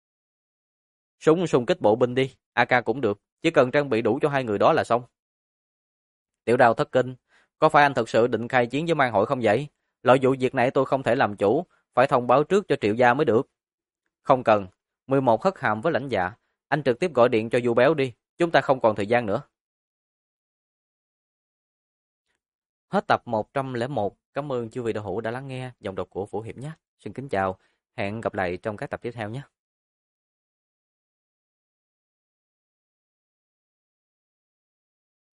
Súng xung kích bộ binh đi, AK cũng được. Chỉ cần trang bị đủ cho 2 người đó là xong. Tiểu Đao thất kinh. Có phải anh thật sự định khai chiến với mang hội không vậy? Lợi vụ việc này tôi không thể làm chủ. Phải thông báo trước cho Triệu gia mới được. Không cần. 11 hất hàm với Lãnh Dạ. Anh trực tiếp gọi điện cho Du Béo đi. Chúng ta không còn thời gian nữa. Hết tập 101. Cảm ơn chư vị đạo hữu đã lắng nghe giọng đọc của Vũ Hiệp nhé. Xin kính chào. Hẹn gặp lại trong các tập tiếp theo nhé.